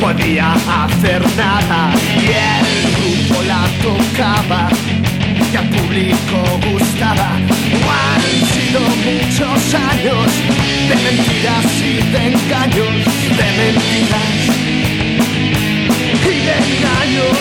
podía hacer nada y el grupo la tocaba y al público gustaba. Han sido muchos años de mentiras y de engaños, de mentiras y de engaños.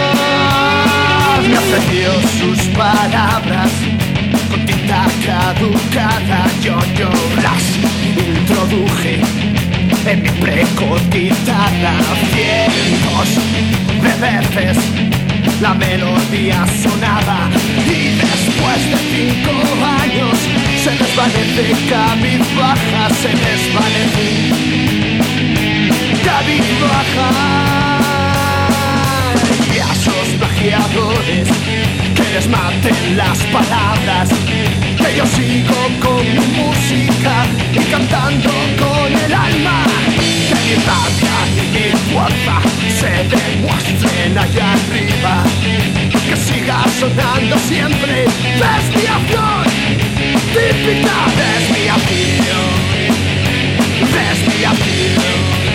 Me aprendió sus palabras con tinta caducada, yo las introduje en mi precotizada. Cientos de veces la melodía sonaba y después de 5 años se desvanece cabizbaja, se desvanece cabizbaja. Y a esos plagiadores que les maten las palabras, que yo sigo con mi música y cantando con el alma, que mi rabia y mi fuerza se demuestren allá arriba, que siga sonando siempre desviación, típica desviación, desviación,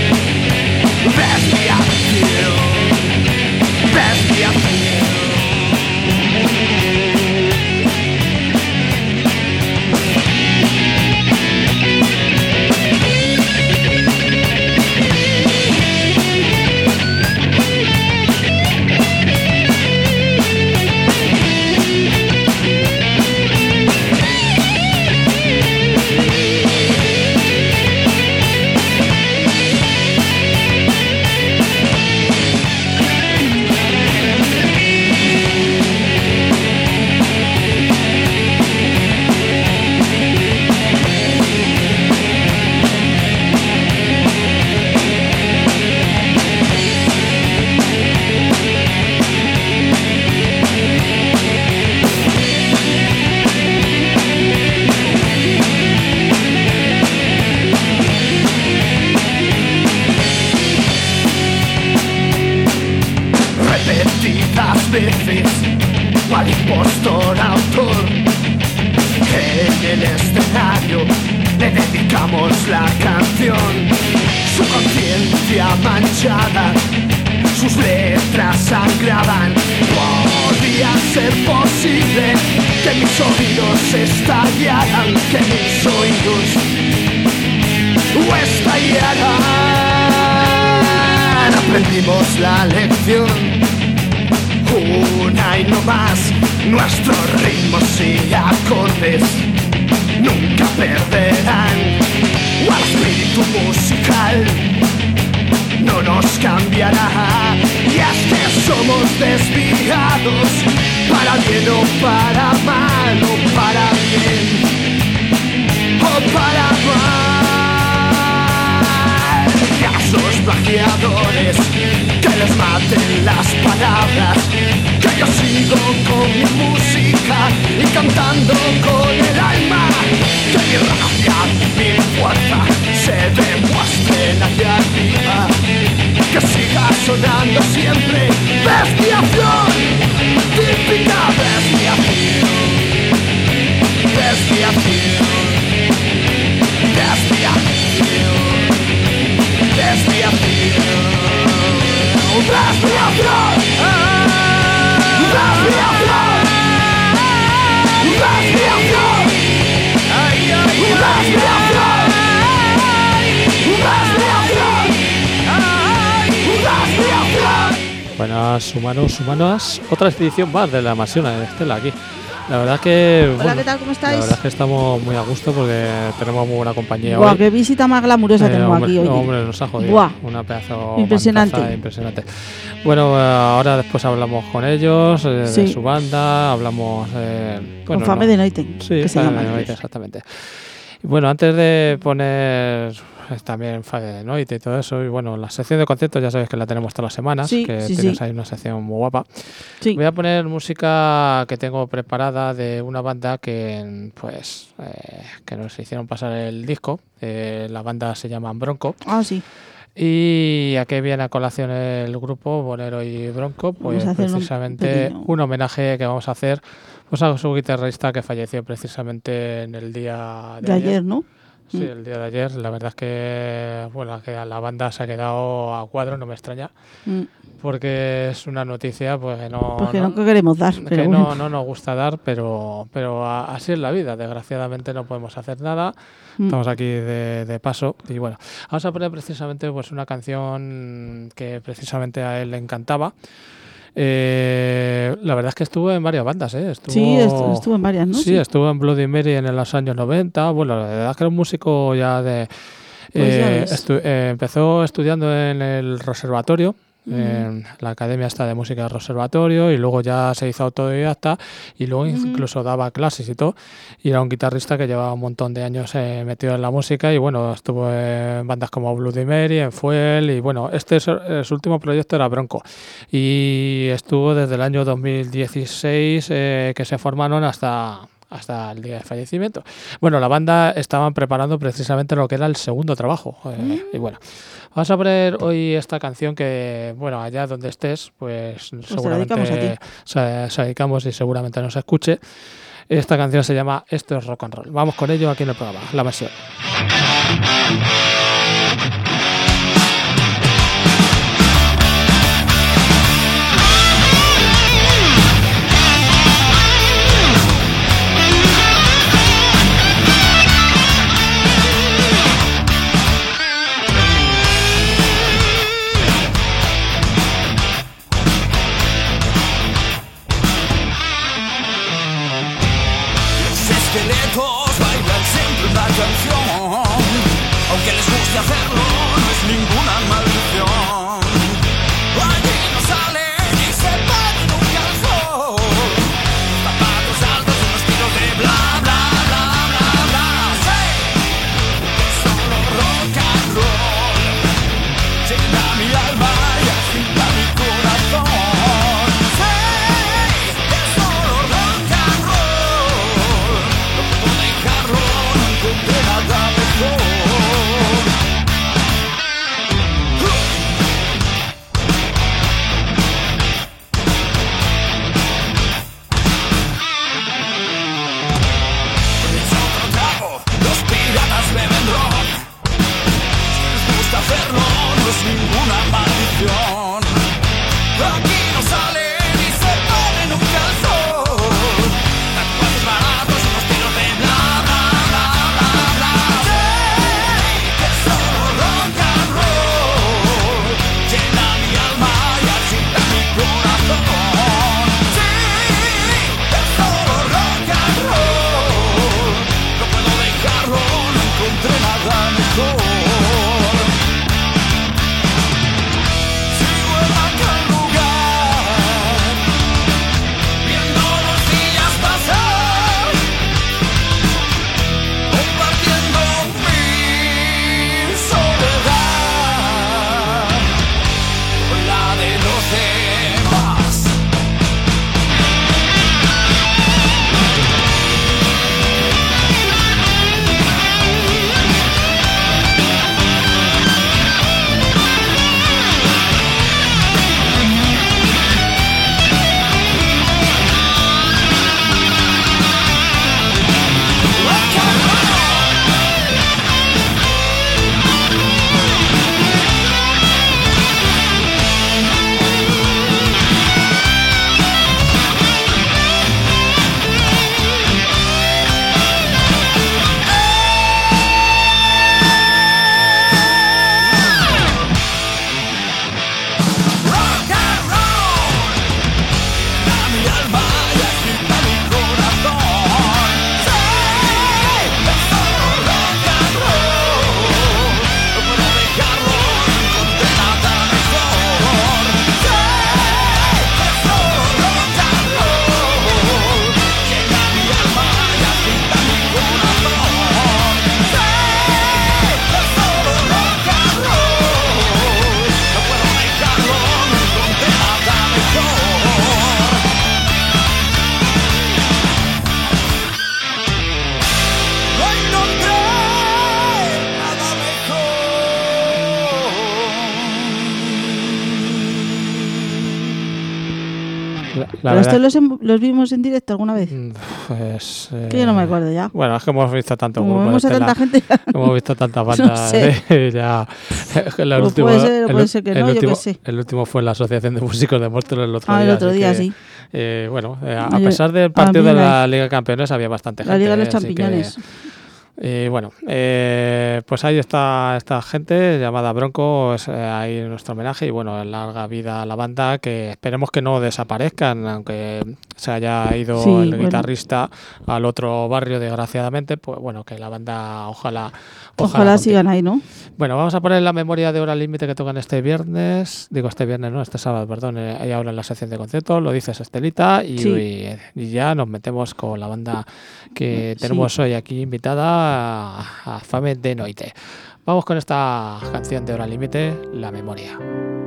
desviación, desviación. Veces, cual impostor autor, que en el escenario le dedicamos la canción. Su conciencia manchada, sus letras sangraban. Podía ser posible que mis oídos estallaran, que mis oídos estallaran. Aprendimos la lección, una y no más, nuestros ritmos y acordes nunca perderán. O al espíritu musical no nos cambiará. Y es que somos desviados, para bien o para mal, o para bien o para mal. Y a esos plagiadores que les maten las palabras, que yo sigo con mi música y cantando con el alma, que mi rabia, mi fuerza se demuestren allá arriba, que siga sonando siempre desviación, típica desviación, desviación, desviación, desviación. Desviación, desviación, desviación, desviación, desviación. Buenas humanos, humanas, otra expedición más de la mansión de Estela aquí. La verdad que... Hola, bueno, ¿qué tal? ¿Cómo estáis? La verdad es que estamos muy a gusto porque tenemos muy buena compañía. Buah, hoy. qué visita más glamurosa tenemos hombre, aquí hoy. Hombre, nos ha jodido. Buah. Una pedazo impresionante. Impresionante. Bueno, ahora después hablamos con ellos, sí. de su banda, hablamos... con Fame de Noiten, sí, que se llama. Exactamente. Y bueno, antes de poner... también Fame de Noite y todo eso, y bueno, la sección de conciertos ya sabéis que la tenemos todas las semanas, sí, que sí, tienes sí. ahí una sección muy guapa. Sí. Voy a poner música que tengo preparada de una banda que pues que nos hicieron pasar el disco. La banda se llama Bronco. Ah, sí. Y a qué viene a colación el grupo Bolero y Bronco, pues precisamente un homenaje que vamos a hacer pues a su guitarrista que falleció precisamente en el día de ayer, ¿no? Sí, el día de ayer. La verdad es que, bueno, que a la banda se ha quedado a cuadro, no me extraña, porque es una noticia pues que no queremos dar, pero que bueno. no nos gusta dar, pero así es la vida. Desgraciadamente no podemos hacer nada. Estamos aquí de paso y bueno, vamos a poner precisamente pues una canción que precisamente a él le encantaba. La verdad es que estuvo en varias bandas, estuvo en varias, ¿no? Sí, estuvo en Bloody Mary en los años 90. Bueno, la verdad es que era un músico ya de... empezó estudiando en el Conservatorio, en la Academia esta de Música del Conservatorio, y luego ya se hizo autodidacta y luego incluso daba clases y todo. Y era un guitarrista que llevaba un montón de años metido en la música y bueno, estuvo en bandas como Bloody Mary, en Fuel y bueno, su último proyecto era Bronco. Y estuvo desde el año 2016 que se formaron hasta el día de fallecimiento. Bueno, la banda estaban preparando precisamente lo que era el segundo trabajo. Y bueno, vamos a poner hoy esta canción que, bueno, allá donde estés, pues seguramente se dedicamos y seguramente nos escuche. Esta canción se llama Esto es Rock and Roll. Vamos con ello aquí en el programa, La Mansión. Esqueletos bailan siempre una canción, aunque les guste hacerlo, no es ninguna maldición. Allí no salen y se ponen un calzón, zapatos altos y unos tiros de bla bla bla bla bla. Sé que solo rock and roll llena mi alma y agita mi corazón. Sé que solo rock and roll, dejarlo, no encontré nada mejor. ¿Pero estos los vimos en directo alguna vez? Pues... que yo no me acuerdo ya. Bueno, es que hemos visto tanto grupo. Hemos visto tanta gente. Hemos visto tantas bandas. No sé. Ya, puede ser que no, yo qué sé. El último fue en la Asociación de Músicos de Monstruos el otro día. El otro día, sí. Bueno, a pesar del partido de la Liga de Campeones había bastante gente. La Liga de los Champiñones. Bueno, pues ahí está esta gente llamada Bronco, es ahí nuestro homenaje y bueno, larga vida a la banda, que esperemos que no desaparezcan, aunque se haya ido el guitarrista al otro barrio desgraciadamente, pues bueno, que la banda ojalá sigan ahí, ¿no? Bueno, vamos a poner la memoria de Hora Límite que tocan este sábado, perdón, ahí ahora en la sección de conciertos, lo dices Estelita y ya nos metemos con la banda que tenemos hoy aquí invitada a Fame de Noite. Vamos con esta canción de Hora Límite, La Memoria.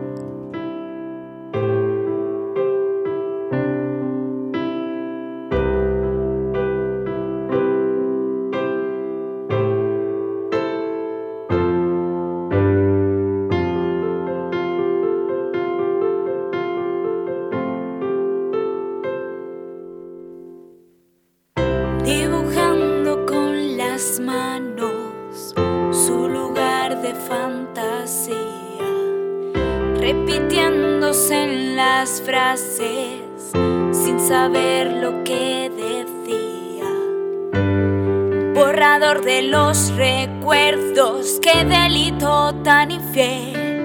Repitiéndose en las frases sin saber lo que decía. Borrador de los recuerdos, qué delito tan infiel.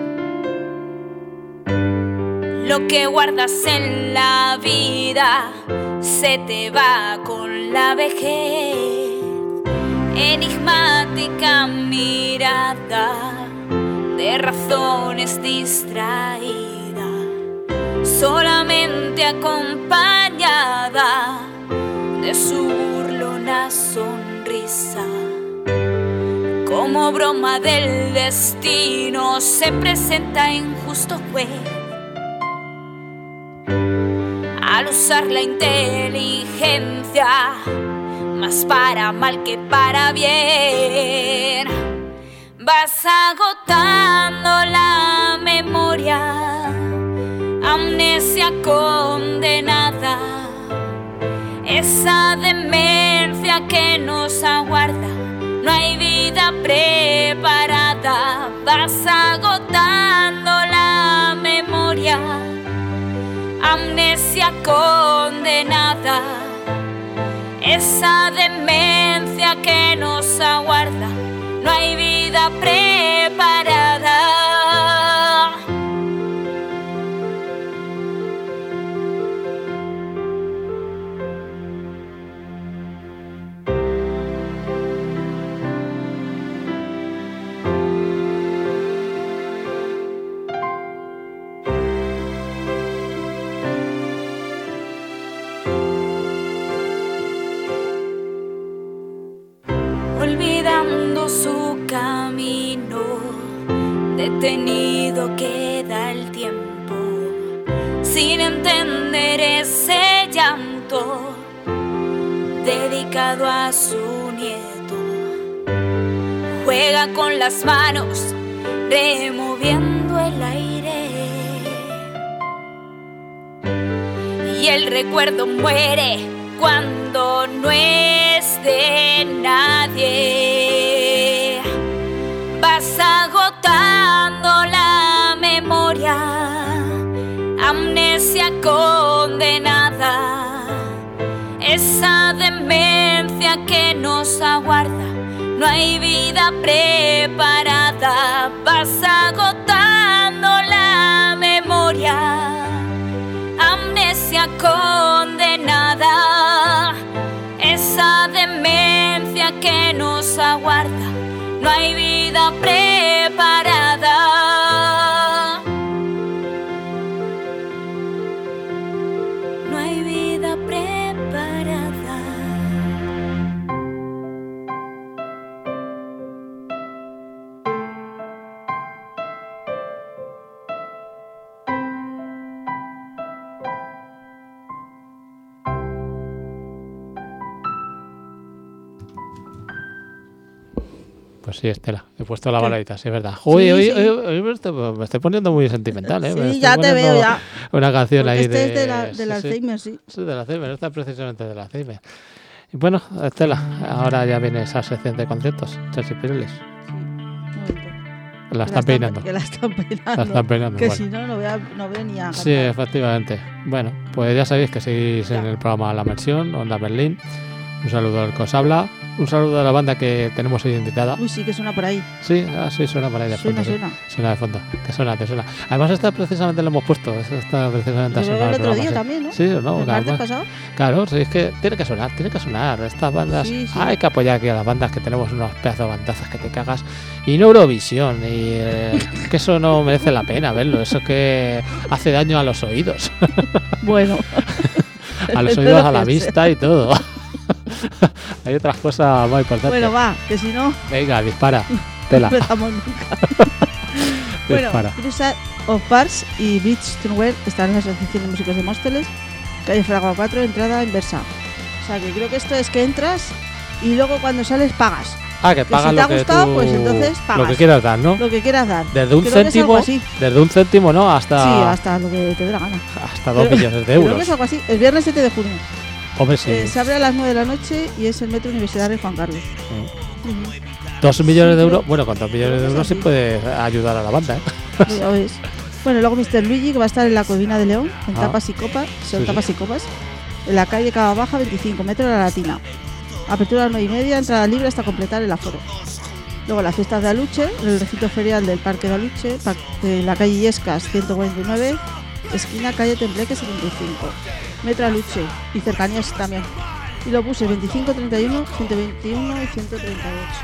Lo que guardas en la vida se te va con la vejez. Enigmática mirada de razones distraída, solamente acompañada de su burlona sonrisa. Como broma del destino se presenta injusto juez al usar la inteligencia, más para mal que para bien. Vas agotando la memoria, amnesia condenada, esa demencia que nos aguarda, no hay vida preparada. Vas agotando la memoria, amnesia condenada, esa demencia que nos aguarda, no hay vida preparada. Olvidando su camino, detenido queda el tiempo, sin entender ese llanto, dedicado a su nieto. Juega con las manos, removiendo el aire, y el recuerdo muere cuando no es de nadie. Vas agotando la memoria, amnesia condenada, esa demencia que nos aguarda, no hay vida preparada. Vas agotando la memoria, amnesia condenada, esa demencia que nos aguarda, no hay vida preparada. No hay vida preparada. Pues sí, Estela, he puesto la baladita, sí, es verdad. Uy, hoy me estoy poniendo muy sentimental, ¿eh? Sí, ya te veo, ya. Una canción porque ahí es del Alzheimer, sí. Sí, del Alzheimer, esta es precisamente del Alzheimer. Y bueno, Estela, ahora ya viene esa sección de conciertos, Chelsea Pirulis. La están peinando. Que la están peinando. La están peinando. Que bueno. Si no veo ni a cantar. Sí, efectivamente. Bueno, pues ya sabéis que seguís en el programa La Mansión, Onda Berlín. Un saludo al que os habla. Un saludo a la banda que tenemos hoy invitada. Uy, sí que suena por ahí. Sí, sí, suena por ahí de fondo. Suena. Suena de fondo. Te suena. Además, esta precisamente lo hemos puesto. Esta precisamente ha sonado el otro día ¿sí? también, ¿no? Sí, ¿no? ¿El martes pasado? Claro, sí, es que tiene que sonar. Estas bandas, sí. Hay que apoyar aquí a las bandas que tenemos unos pedazos de bandazas que te cagas. Y no Eurovisión, y que eso no merece la pena verlo. Eso que hace daño a los oídos. Bueno. A los oídos, a la vista y todo. Hay otras cosas más importantes. Bueno, va, que si no... Venga, dispara. Tela. No empezamos nunca. Bueno, Crusade of Bars y Beach Tunware están en la Asociación de Músicos de Móstoles, calle Fragua 4, entrada inversa. O sea, que creo que esto es que entras y luego cuando sales pagas. Que pagas si lo te ha gustado, pues entonces pagas. Lo que quieras dar, ¿no? Lo que quieras dar. Desde un céntimo, ¿no? Hasta... Sí, hasta lo que te dé la gana. Hasta 2 millones de euros. Creo que es algo así. El viernes 7 de junio. Hombre, sí. Se abre a las 9 de la noche y es el Metro Universitario Juan Carlos. 2 millones de euros. Bueno, con 2 millones de euros sí puedes ayudar a la banda, ¿eh? Ya ves. Bueno, luego Mr. Luigi, que va a estar en la Codina de León, en Tapas y Copas, Tapas y Copas, en la calle Cava Baja, 25 metros de la Latina. Apertura a las 9:30, entrada libre hasta completar el aforo. Luego las fiestas de Aluche, en el recinto ferial del Parque de Aluche, en la calle Illescas, 149, esquina calle Tembleque, 75. Metro Aluche y cercanías también. Y los buses 25, 31, 121 y 138.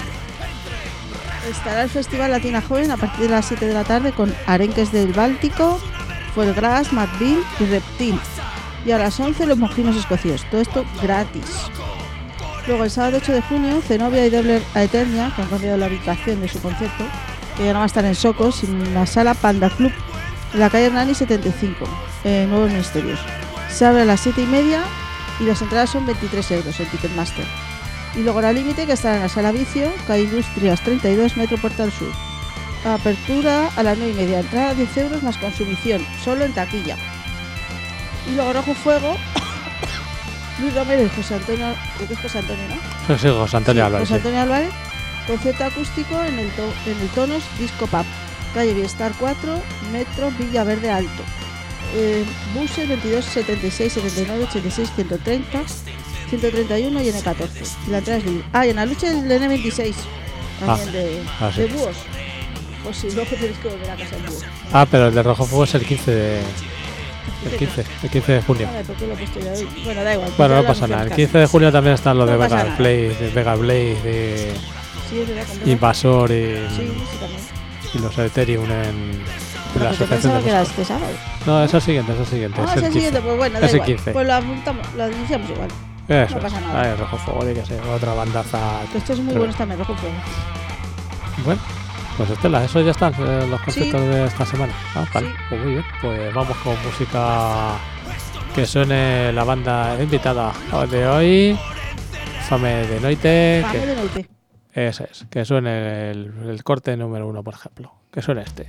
Estará el Festival Latina Joven a partir de las 7 de la tarde con Arenques del Báltico, Fuelgras, Madville y Reptil. Y a las 11 los mojinos escocios. Todo esto gratis. Luego el sábado 8 de junio, Zenobia y Doble Aeternia, que han cambiado la ubicación de su concierto, que ya no va a estar en Socos, en la sala Panda Club, en la calle Hernani 75, Nuevos Ministerios. Se abre a las 7:30 y las entradas son 23 euros en Ticketmaster. Y luego la Límite, que estará en la sala Vicio, calle Industrias 32, Metro Portal Sur. Apertura a las 9:30, entrada 10 euros más consumición, solo en taquilla. Y luego Rojo Fuego, Luis Romero y José Antonio, creo que es José Antonio, ¿no? Sí, José Antonio Álvarez. José Antonio Álvarez, concierto acústico en el Tonos Disco Pub, calle Bienestar 4, Metro Villaverde Alto. Buses 22, 76, 79, 86, 130, 131 y N14. Y la entrada es libre. Y en Aluche el N26, también de búhos. Pues si luego tenéis que volver a casa en búhos. Pero el de Rojo Fuego es el 15 de... El 15 de junio. Vale, ¿por qué lo he puesto ya hoy? Bueno, da igual. Bueno, no pasa nada. El 15 de junio también están los de Vega Blaze, sí, es verdad, Invasor y también. Y los Ethereum en la asociación de que era este sábado. No, es el siguiente. Es el siguiente, pues bueno, da es igual. 15. Pues lo apuntamos, lo iniciamos igual. Eso no pasa nada. Rojo Fuego, tiene que ser otra bandaza. Esto es muy bueno también, Rojo Fuego. Bueno, pues Estela, eso ya están los conciertos de esta semana. Vale, pues muy bien. Pues vamos con música que suene la banda invitada de hoy. Fame de Noite. Fame de Noite. Eso es, que suene el corte número 1, por ejemplo. Que suene este.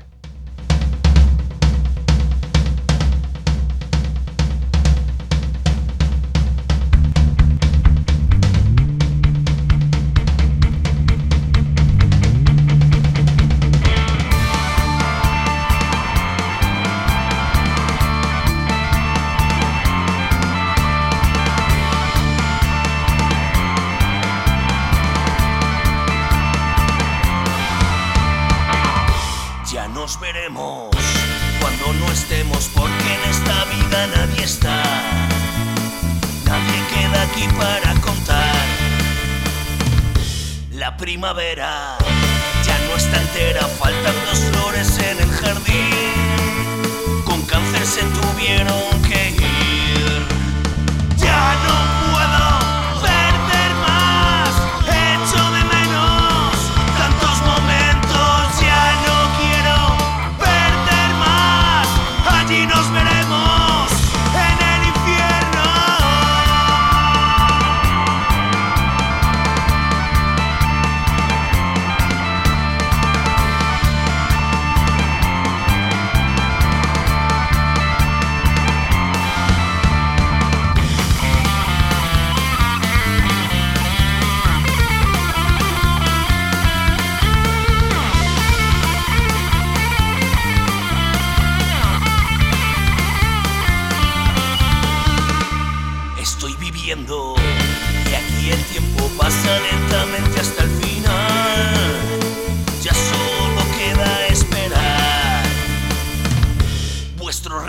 Nos veremos cuando no estemos, porque en esta vida nadie está, nadie queda aquí para contar. La primavera ya no está entera, faltan 2 flores en el jardín, con cáncer se tuvieron que ir. Ya no puedo perder más, echo de menos tantos momentos, ya no allí nos veremos en el infierno.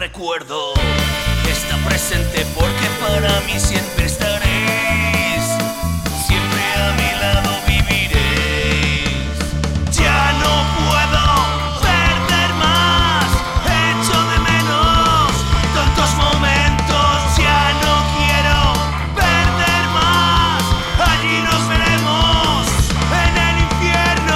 recuerdo está presente porque para mí siempre estaréis, siempre a mi lado viviréis. Ya no puedo perder más, echo de menos tantos momentos, ya no quiero perder más, allí nos veremos en el infierno.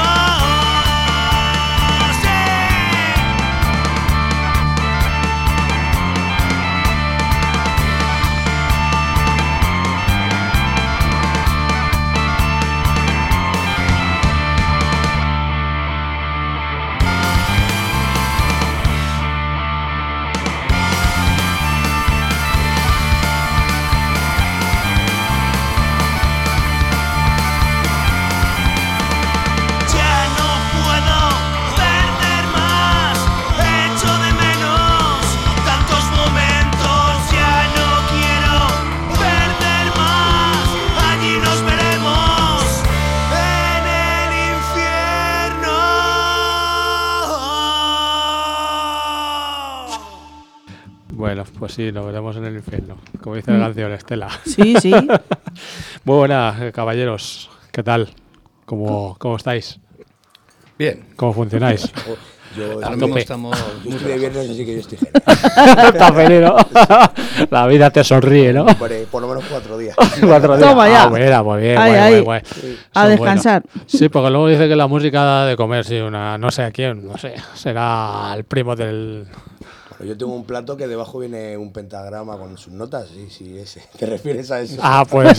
Bueno, pues sí, nos veremos en el infierno, como dice la canción, Estela. Sí, sí. Muy buenas, caballeros. ¿Qué tal? ¿Cómo estáis? Bien. ¿Cómo funcionáis? Yo A ahora tope. mismo estamos Yo muy estoy de relajados. viernes, así que yo estoy genial. Está feliz, La vida te sonríe, ¿no? Por lo menos 4 días. 4 días. Toma ya. Ah, buena, muy bien, Ay, guay, ay. guay. A Son descansar. buenos. Sí, porque luego dice que la música da de comer, sí, no sé a quién, no sé. Será el primo del... Bueno, yo tengo un plato que debajo viene un pentagrama con sus notas. Sí, ese. ¿Te refieres a eso? Ah, pues...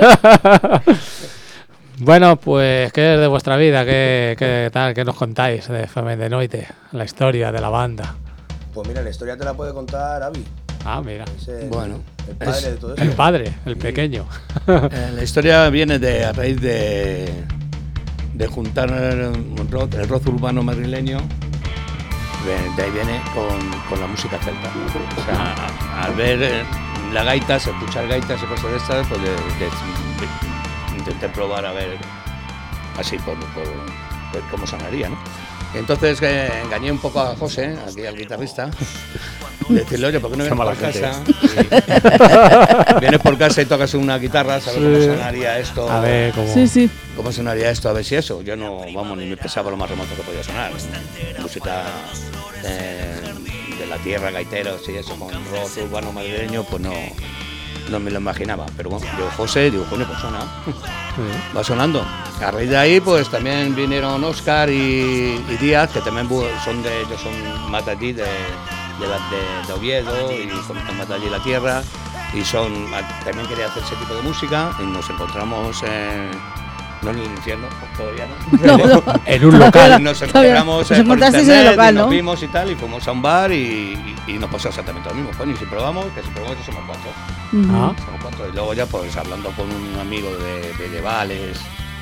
Bueno, pues, ¿qué es de vuestra vida? ¿Qué tal? ¿Qué nos contáis de Femen de Noite? La historia de la banda. Pues mira, la historia te la puede contar Avi. Ah, mira. Es el, Bueno, el padre de todo eso. El padre, el pequeño. La historia viene a raíz de juntar el rock urbano madrileño. De ahí viene con la música celta. O sea, al ver la gaita, escuchar gaitas y cosas de estas, pues intenté probar a ver así por ver cómo sonaría, ¿no? Entonces engañé un poco a José, aquí al guitarrista, decirle, oye, ¿por qué no vienes por casa? Vienes por casa y tocas una guitarra, ¿sabes cómo sonaría esto? A ver, cómo... Sí. ¿Cómo sonaría esto? A ver si eso. Yo no, vamos, ni me pensaba lo más remoto que podía sonar. Música de la tierra, gaiteros y eso, con rock urbano madrileño, pues no me lo imaginaba. Pero bueno, yo José, digo, coño, pues suena. Va sonando. A raíz de ahí, pues también vinieron Óscar y Díaz, que también ellos son más de allí, de Oviedo, y son más de allí la tierra. Y también quería hacer ese tipo de música, y nos encontramos no en el infierno, todavía no. En un local. Nos encontramos Os por encontrasteis en el internet local, y nos ¿no? vimos y tal, y fuimos a un bar y nos pasó exactamente lo mismo. Coño, y si probamos ya somos 4. Ah, Somos 4. Y luego ya pues hablando con un amigo de medievales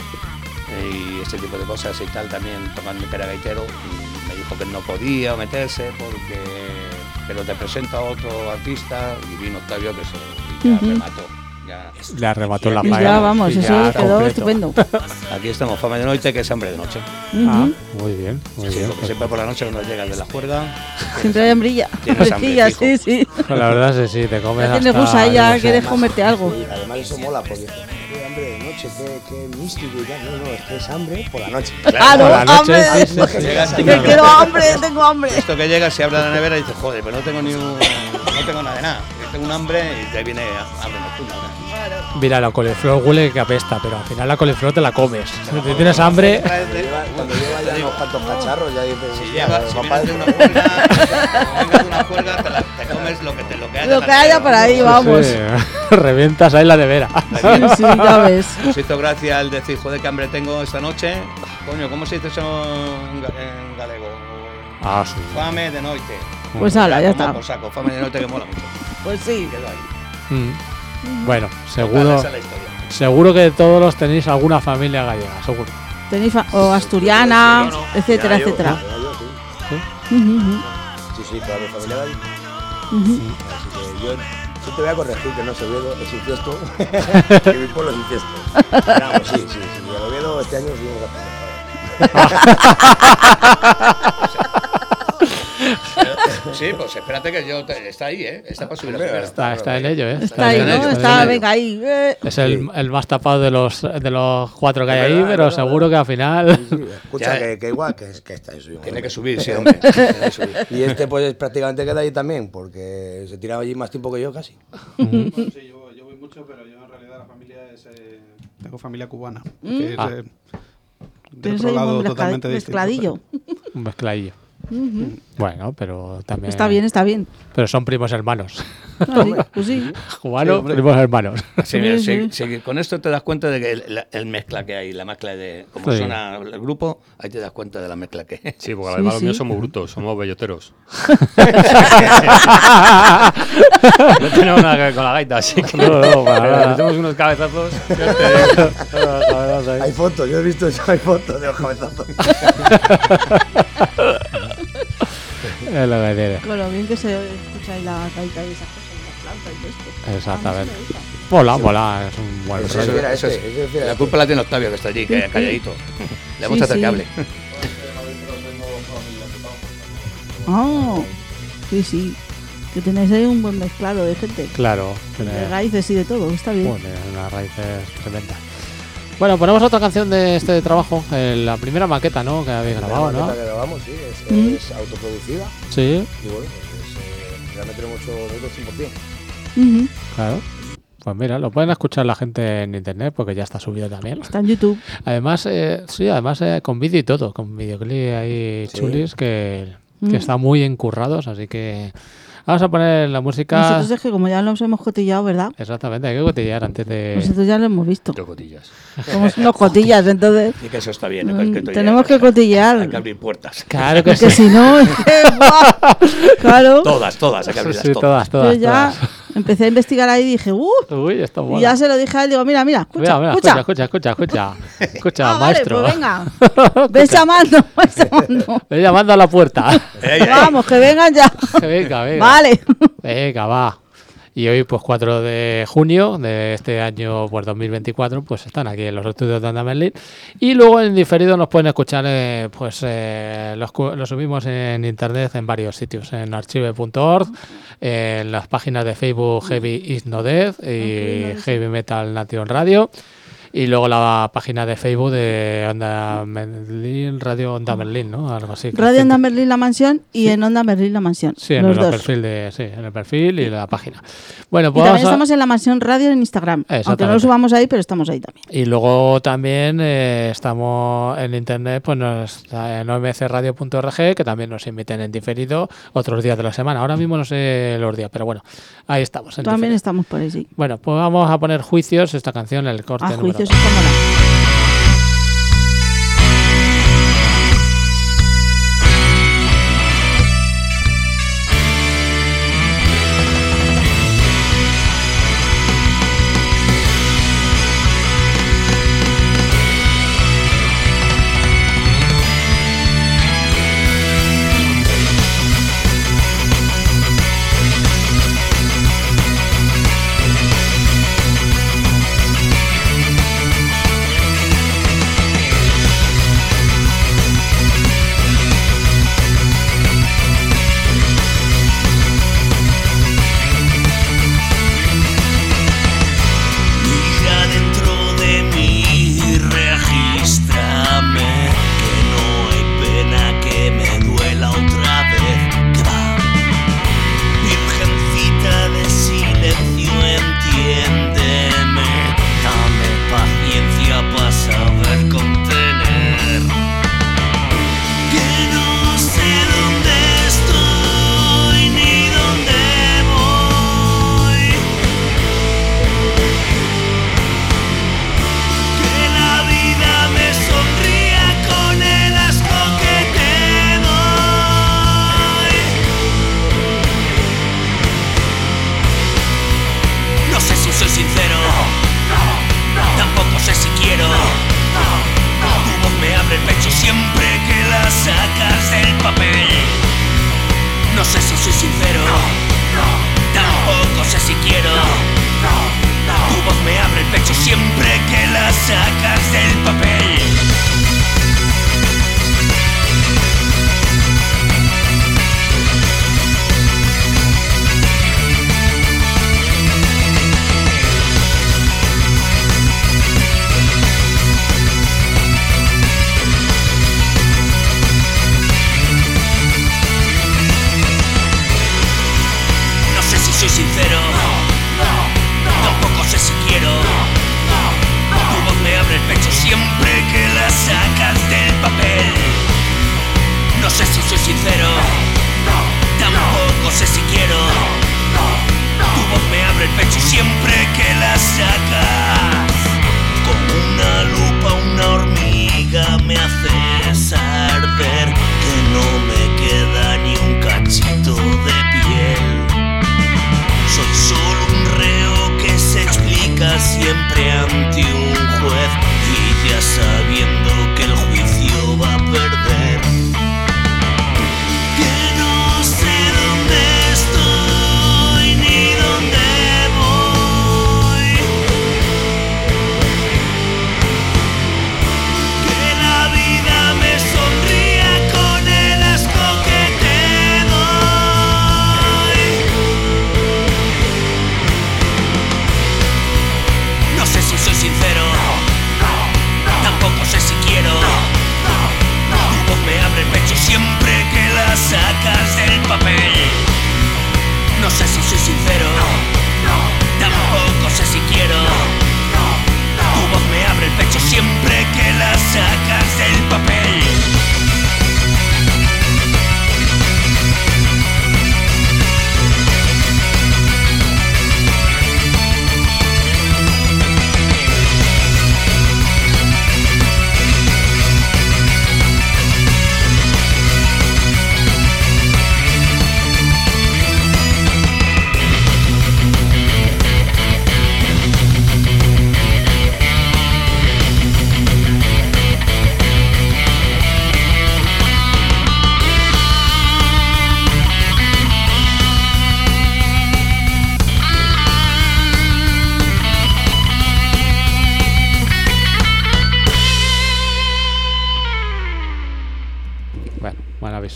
y este tipo de cosas y tal, también tocando que era gaitero, y me dijo que no podía meterse pero te presento a otro artista, y vino Octavio que ya remató. Ya. le arrebató la Y faena. ya, vamos, Y eso ya quedó completo. estupendo. Aquí estamos, Fama de Noite, que es hambre de noche. Ah, muy bien, muy Sí, bien. porque siempre por la noche cuando llegas de la juerga, Siempre hay hambrilla. Tienes hambre, Hambrecilla, fijo. sí. Pues la verdad es que sí, te comes Ya tienes hasta... gusa ahí, yo ya qué sé. quieres comerte algo. Y además eso mola, porque qué hambre de noche, qué místico y tal. No, es que es hambre por la noche. Claro, Por la noche, hambre. sí, sí, sí. llegas Que y quiero hambre, tengo hambre. esto que llegas, se abre la nevera y dices, joder, pero no tengo no tengo nada de nada. Yo tengo un hambre y te viene hambre nocturna. ¿no? Mira, la coliflor huele que apesta, pero al final la coliflor te la comes. Si tienes hambre... Cuando lleva ya unos cuantos cacharros, ya dices... Si "Hostia, papá, vienes de una juerga, como vengas de una juerga, te comes lo que haya. Lo que haya por ahí, vamos. Sí, revientas ahí la nevera. Sí, ya ves. Nos hizo gracia al decir, joder, qué hambre tengo esta noche. Coño, ¿cómo se dice eso en galego? Ah, sí. Fame de noite. Pues ala, ya está. Por saco, fame de noite que mola mucho. Pues sí. Quedó ahí. Mm. Bueno, Total, seguro, esa es la historia. seguro que todos los tenéis alguna familia gallega, seguro. Tenéis o asturiana, etcétera, ya yo, etcétera. ya yo, sí. Ujú, Sí, toda mi familia va ahí. ujú. Así que yo te voy a corregir que no es Oviedo, es Infiesto. Que mi pueblo es Infiesto. Pero vamos, sí. Y el Oviedo este año sí vamos a Sí, pues espérate que está ahí, ¿eh? Está para subir a Hombre, primera. Está en ello, ¿eh? Está ahí, en ¿no? ello, Está, en ello. venga, ahí. Es el más tapado de los 4 que hay Es ahí, verdad, pero es verdad. seguro que al final... Sí, escucha, Ya. que igual que está ahí subiendo. Tiene que subir, sí, hombre. Tiene que subir. Y este pues prácticamente queda ahí también, porque se tiraba allí más tiempo que yo casi. Bueno, sí, yo voy mucho, pero yo en realidad la familia es... tengo familia cubana, que es Ah. de Tienes otro ahí lado un totalmente mezcladillo. distinto. Un mezcladillo. Bueno, pero también... Está bien, está bien. Pero son primos hermanos. Ah, sí, pues sí. Cubanos, primos hermanos. Sí, mira, Sí, si con esto te das cuenta de que el mezcla que hay, la mezcla de cómo Sí. suena el grupo, ahí te das cuenta de la mezcla que hay. Sí, porque Sí, además los sí. míos somos brutos, somos belloteros. No tenemos nada que ver con la gaita, así que No, para pero nada. le metemos unos cabezazos. Hay fotos, yo he visto eso, hay fotos de los cabezazos. Es lo que tiene. Con lo bien que se escucha ahí la gaita y esas cosas, y la flauta y todo esto. Exactamente. A mí sí me gusta. Mola, es un buen Eso rollo. era Eso este, es. ese era La este. culpa la tiene Octavio, que está allí, que calladito. Le vamos a hacer sí. que hable. Oh, sí, sí. Que tenéis ahí un buen mezclado de gente. Claro, De tiene raíces y de todo, está bien. bueno, unas raíces tremendas. Bueno, ponemos otra canción de este trabajo, la primera maqueta, ¿no? Que habéis grabado, La ¿no? maqueta que grabamos, sí, Mm. es autoproducida Sí, y bueno, pues realmente lo hemos hecho nosotros 100%. Ujú. claro. Pues mira, lo pueden escuchar la gente en internet porque ya está subido también. Está en YouTube. Además, con vídeo y todo, con videoclip ahí Sí. chulis que Mm. están muy encurrados, así que vamos a poner la música. Nosotros es que como ya nos hemos cotillado, ¿verdad? Exactamente, hay que cotillear antes de... Nosotros ya lo hemos visto. Dos cotillas. Somos unos cotillas, entonces Y que eso está bien. tenemos que cotillear. Hay que abrir puertas. Claro que Porque sí. si no, es que, ¡buah! Claro. Todas, hay que abrirlas Sí, todas. todas. Yo ya empecé a investigar ahí y dije, Uy, esto mola. y ya se lo dije a él, digo, mira, escucha, Mira, escucha. escucha. Escucha, Ah, vale, maestro. pues venga. Ves llamando, ves llamando. Ve llamando a la puerta. Ey, ey. Vamos, que vengan ya. Venga. Vale. Venga, va. Y hoy, pues 4 de junio de este año, pues 2024, pues están aquí en los estudios de Onda Merlín. Y luego en diferido nos pueden escuchar, los subimos en internet en varios sitios, en archive.org, en las páginas de Facebook Heavy Is No Death y Heavy Metal Nation Radio. Y luego la página de Facebook de Onda Merlín, Radio Onda Merlín, ¿no? Algo así. Radio Onda Merlín La Mansión y en Onda Merlín La Mansión. Sí, en los el dos. perfil en el perfil y la página. Bueno, Y pues también vamos a- estamos en La Mansión Radio en Instagram. Aunque no Exactamente. lo subamos ahí, pero estamos ahí también. Y luego también estamos en internet, pues en omcradio.org, que también nos emiten en diferido otros días de la semana. Ahora mismo no sé los días, pero bueno, ahí estamos. En También diferido. estamos por ahí, sí. Bueno, pues vamos a poner Juicios, esta canción, el corte A número juicios 2. está mola. Yo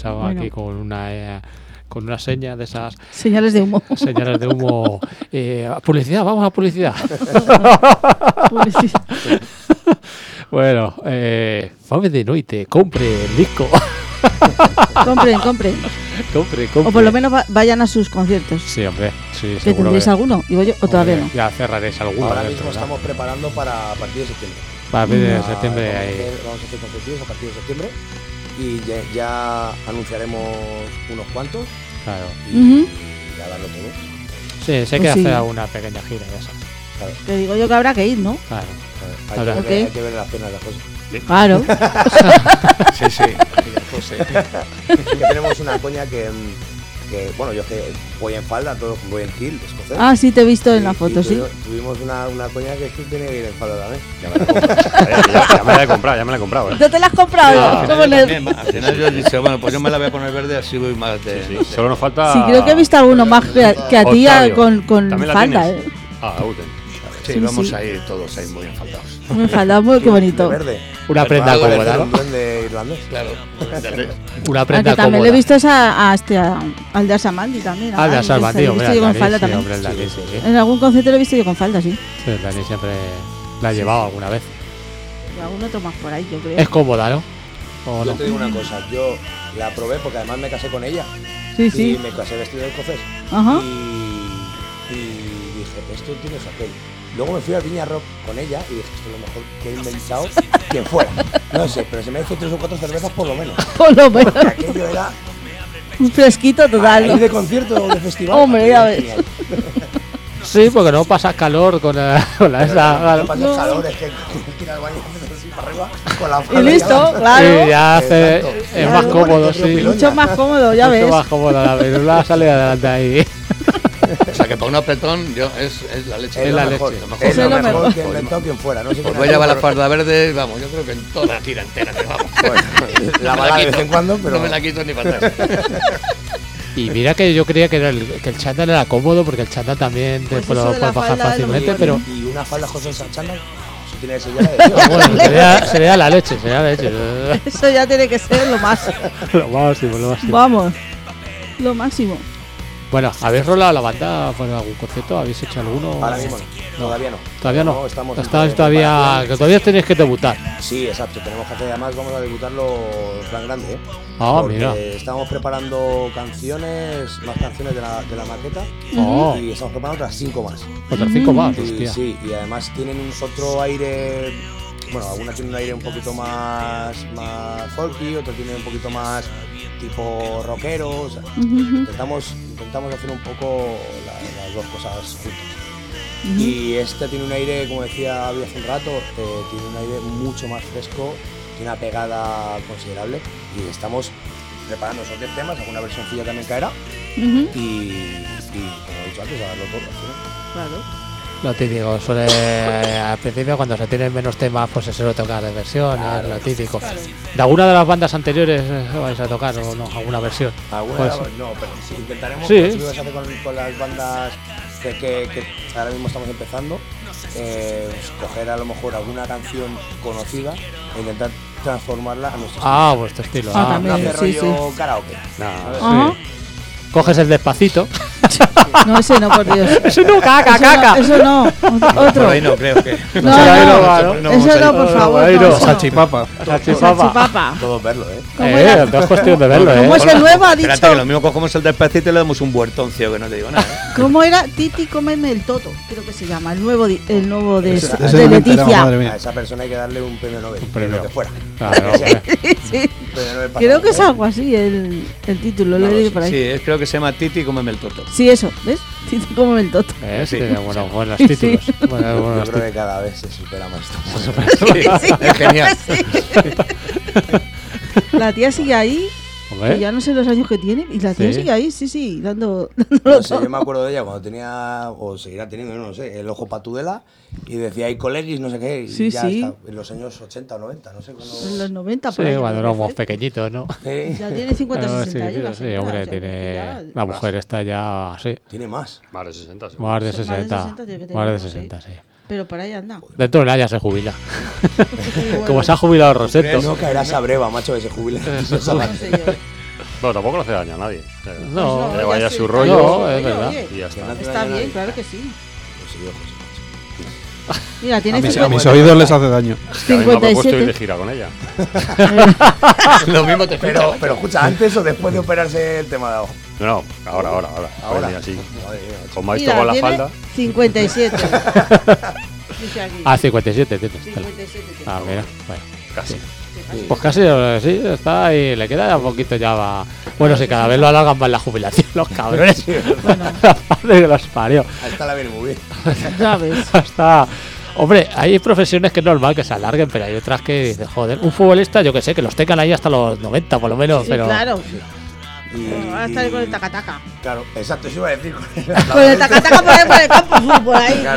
avisado Bueno. aquí con una seña de esas Señales de humo. señales de humo. Publicidad, vamos a publicidad. Publicidad. Bueno, Fame de Noite, compre el disco. Compren. compre. O por lo menos vayan a sus conciertos. Sí, hombre, sí, ¿Que seguro tendréis alguno? Digo yo, o todavía no. Ya cerraréis alguno. Ahora dentro, mismo ¿no? estamos preparando para a partir de septiembre. Para el mes de Ah, septiembre vamos a ahí. vamos a hacer conciertos a partir de septiembre y ya anunciaremos unos cuantos Claro. y, Ujú. y a darlo todo. Sí, sé Pues que sí. hacer una pequeña gira de esas. Claro, Que digo yo que habrá que ir, ¿no? Claro. hay, Ahora. que ver, Ok. hay que ver las penas de las cosas. Claro. Sí, sí. José. Que tenemos una coña que bueno, yo que voy en falda, todo voy en kilt, escocés. Ah, sí, te he visto en la Y foto, sí. Tuvimos una coña que es que tiene que ir en falda también. Ya me la he comprado. Ya me la he comprado, ya me la he comprado. ¿No te la has comprado? Al ¿Cómo final, no? yo también, al final yo he dicho, bueno, pues yo me la voy a poner verde, así voy más de... Sí, solo nos falta. Sí, creo que he visto alguno más que a ti Octavio. con ¿También la falda, tienes? ¿eh? Ah, Uten. Sí, Sí, vamos sí. a ir todos ahí muy enfadados. Muy falda, muy qué bonito. De verde. Una prenda Algo de cómoda, Un ¿no? duende irlandés. Claro. Una Ah, prenda que también cómoda. le he visto al de Asamandi también. Ah, de Asalmandi, Lo he hombre, visto yo con el falda Dani, sí, también. hombre, el Dani, sí, sí. En algún concierto lo he visto yo con falda, sí. Sí, el Dani siempre la ha llevado alguna vez. Y algún otro más por ahí, yo creo. Es cómoda, ¿no? ¿O Yo no? te digo una cosa, yo la probé porque además me casé con ella Sí, y sí. me casé vestido de escocés Ajá. y dije, esto tiene su aquel. Luego me fui al Viña Rock con ella y dije, esto es lo mejor que he inventado quien fuera. No sé, pero se me hizo 3 o 4 cervezas por lo menos. Por lo menos. Porque aquello era Un fresquito total, ir ¿no? de concierto o de festival. Hombre, ya aquello ves. era genial. Sí, porque no pasas calor con la esa. No claro. pasas calor, es que tira al baño así para arriba con la Y falda listo, ya. claro. Sí, ya hace, Exacto. es Claro. más cómodo, sí. Mucho más cómodo, ya Mucho ves. más cómodo. La virula sale adelante ahí. O sea, que para un apretón es la leche. Es Es la lo mejor, leche. es Eso lo es lo mejor mejor. que inventó quien fuera. No sé Pues quién voy a llevar la hace, farda verde, vamos, yo creo que en toda la gira entera, que vamos. pero- bueno, la mala de vez en cuando, pero No me la quito ni para atrás. Y mira que yo creía que que el chándal era cómodo, porque el chándal también te Pues puede eso de la bajar falda es lo fácilmente, mejor. pero y una falda José chándal, eso tiene que ser ya de Dios. bueno, sería la leche, sería la leche. Eso ya tiene que ser lo más. Lo máximo, lo máximo. Vamos. Lo máximo. Bueno, ¿habéis rolado la banda por algún concierto? ¿Habéis hecho alguno? Ahora mismo no, todavía no. Todavía no. Estamos en Estáis todavía, preparación. que todavía tenéis que debutar. Sí, exacto. Tenemos que hacer, además vamos a debutarlo en plan grande, ¿eh? Ah, Porque mira. estamos preparando canciones, más canciones de la maqueta Oh, y estamos preparando otras 5 más. otras 5 más, Y, hostia. sí, y además tienen otro aire, bueno, algunas tienen un aire un poquito más folky, otras tienen un poquito más tipo rockero, o sea, intentamos hacer un poco las dos cosas juntas. Y este tiene un aire, como decía Abby hace un rato, tiene un aire mucho más fresco, tiene una pegada considerable y estamos preparando esos 10 temas, alguna versioncilla también caerá y como he dicho antes, a darlo todo al final. Claro. Lo típico, suele al principio cuando se tienen menos temas pues se suele tocar de versiones, Claro, lo típico. ¿De alguna de las bandas anteriores vais a tocar o no? ¿Alguna versión? ¿Alguna? Pues, No, pero sí, intentaremos, Sí. como sí lo vas a hacer con las bandas que ahora mismo estamos empezando, coger a lo mejor alguna canción conocida e intentar transformarla a nuestro ah, vuestro estilo. Ah, estilo. también. No hacer sí, rollo karaoke. No, Ajá. Coges el despacito. No, ese no, por Dios. Eso no, caca, Eso no, caca. eso no. Otro. Por ahí no creo que. No, ahí no no, va, ¿no? eso no, por favor. ahí no. No, eso no. Salchipapa. Salchipapa. Salchipapa. Todos verlo, ¿eh? ¿Cómo era? No es cuestión de verlo, ¿Cómo es ¿eh? el nuevo? Ha dicho. Espérate, que lo mismo cogemos el despacito y le damos un huertoncio, que no te digo nada. ¿Cómo era? Titi, cómeme el toto. Creo que se llama. El nuevo de Ese de no me enteraba, Leticia. madre A mía. esa persona hay que darle un premio Nobel, premio. lo que fuera. Claro, hombre. Sí. Premio Nobel para Creo que es mujer. algo así el título. Lo No he lo leído sé. por ahí. Sí, creo que se llama Titi, cómeme el toto. Sí, eso. ¿Ves? Titi, cómeme el toto. Sí. Tiene buenos Sí. títulos. Yo Buenos creo que cada vez se supera más esto. Sí, es genial. Sí. La tía sigue ahí. Hombre, Que ya no sé los años que tiene. Y la tía Sí. sigue ahí, sí, dándolo No sé, todo. yo me acuerdo de ella cuando tenía, o seguirá teniendo, no sé, el ojo patudela y decía hay colegis, no sé qué, y Sí, ya sí. está, en los años 80 o 90, no sé En cuándo. los 90, por sí, ahí, cuando ¿no? éramos pequeñitos, ¿no? Ya tiene 50, Claro, 60 años. la sí, señora, hombre, o sea, tiene. ya- La mujer está ya, sí, Tiene más. más de 60. sí. más de Más de 60. 60 tiene que Más de tener, 60, sí. Pero por ahí anda. Dentro de un año se jubila. Sí, bueno, Como se ha jubilado Rosetto. No caerá esa breva, macho, que se jubile. Eso es no sé yo. Bueno, tampoco le hace daño a nadie. No, que vaya sí, su rollo. No, es verdad. Y ya está. Está bien, claro que sí. Pues sí, ojo, sí. Mira, tiene A mis oídos les hace daño. Que a mí me ha propuesto ir de 57. gira con ella. Lo mismo te Pero escucha, ¿antes o después de operarse el tema de abajo? No, ahora. Ahora. Pues así. Madre mía. Como ha visto Mira, con la tiene falda. 57. Dice aquí. Ah, 57 tienes. 57. Ah, mira, bueno. Casi. Pues casi, sí, está ahí, le queda ya un poquito ya va. Bueno, si cada vez lo alargan más la jubilación, los cabrones. Bueno, La madre que los parió. Ahí está la viene muy bien. ya ves. Hasta. Hombre, hay profesiones que es normal que se alarguen, pero hay otras que dices, joder, un futbolista, yo que sé, que los tengan ahí hasta los 90 por lo menos, Sí, pero. claro. Y, Ahora estaré con el tacataca. Claro, exacto, eso iba a decir. Con el tacataca por ahí por el campo, por ahí. Claro.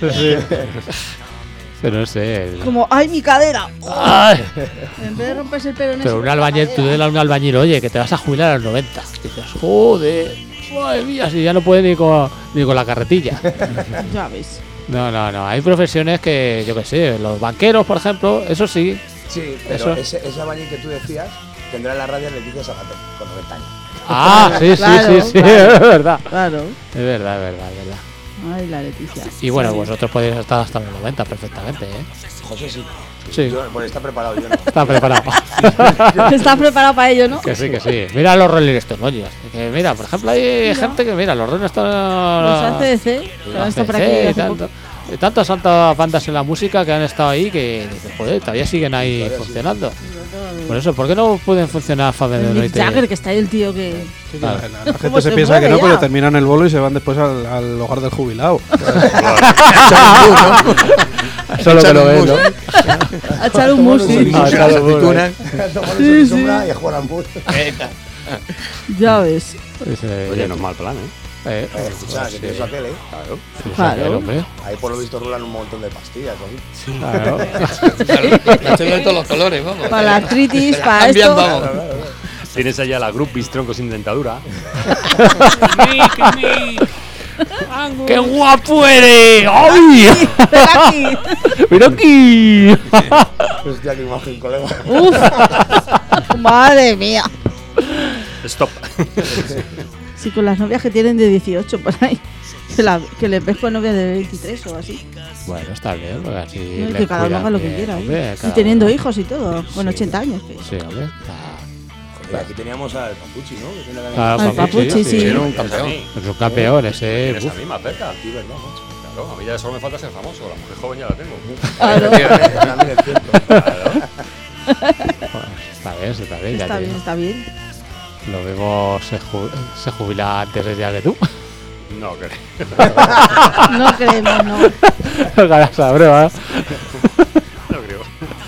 Pero no sé. Como, ¡ay, mi cadera! Ay, En vez de romperse el pelo en pero eso, un albañil, tú dile a un albañil, oye, que te vas a jubilar a los 90. Y dices, joder, madre mía, si ya no puede ni con la carretilla. Ya ves. No, hay profesiones que, yo que sé, los banqueros, por ejemplo, eso sí. Sí, pero Eso. ese albañil que tú decías tendrá en la radio Leticia Sabater, con 90 años. Ah, sí, Claro, sí, claro. es verdad. Claro. Es verdad. Ay, la Leticia. Y bueno, Sí. vosotros podéis estar hasta los 90 perfectamente, ¿eh? José sí. Sí, Yo, bueno, está preparado, yo no. está preparado. Estás preparado para ello, ¿no? Que sí. Mira los Rolling Stones, oye. Que mira, por ejemplo, hay gente que mira, los Rolling Stones. Los ACDC, que han estado por aquí ACDC, hace poco. tantas bandas en la música que han estado ahí que dices, joder, todavía siguen ahí funcionando. Por eso, ¿por qué no pueden funcionar Faber El Mick Noite? Jagger, que está ahí el tío que... Claro. La ¿Cómo gente se se piensa que mueve no, ya? pero terminan el bolo y se van después al hogar del jubilado. Solo que lo ven, ¿no? A echar un musi. Ah, claro, bueno. Sí, sí. sombra y a jugar a un Ya ves. Oye, no es mal plan, ¿eh? Escucha, que tienes aquel, ¿eh? Claro. Claro. Hombre. Ahí por lo visto rulan un montón de pastillas, ¿no? Claro. La tengo de todos los colores, vamos. Para la artritis, La para cambian, esto. vamos. Tienes allá la Groupies troncos sin dentadura. ¡Qué guapo eres! ¡Ay! Ven aquí. ¡Mira aquí! Hostia, qué imagen, colega. Uf. Madre mía. Stop. Sí, con las novias que tienen de 18 por ahí. Que les ves con novias de 23 o así. Bueno, está bien, porque así. No, les que cada uno cuidan haga lo que bien, quiera. hombre, Y cada teniendo uno. hijos y todo. Con 80 años. Que... Sí, hombre. Y aquí teníamos al Papuchi, ¿no? Que tiene la Ah, Al Papuchi, sí. Era un campeón. Es un campeón ese. Tienes a uf. mí más cerca. Sí, ¿verdad, macho? Claro, a mí ya solo me falta ser famoso. La mujer joven ya la tengo. Claro. También es cierto. Está bien, ya Está te bien, digo. está bien. Lo mismo se jubila antes de día que tú. No, creo. No creemos, no. Ganas a breva, ¿eh? No creo.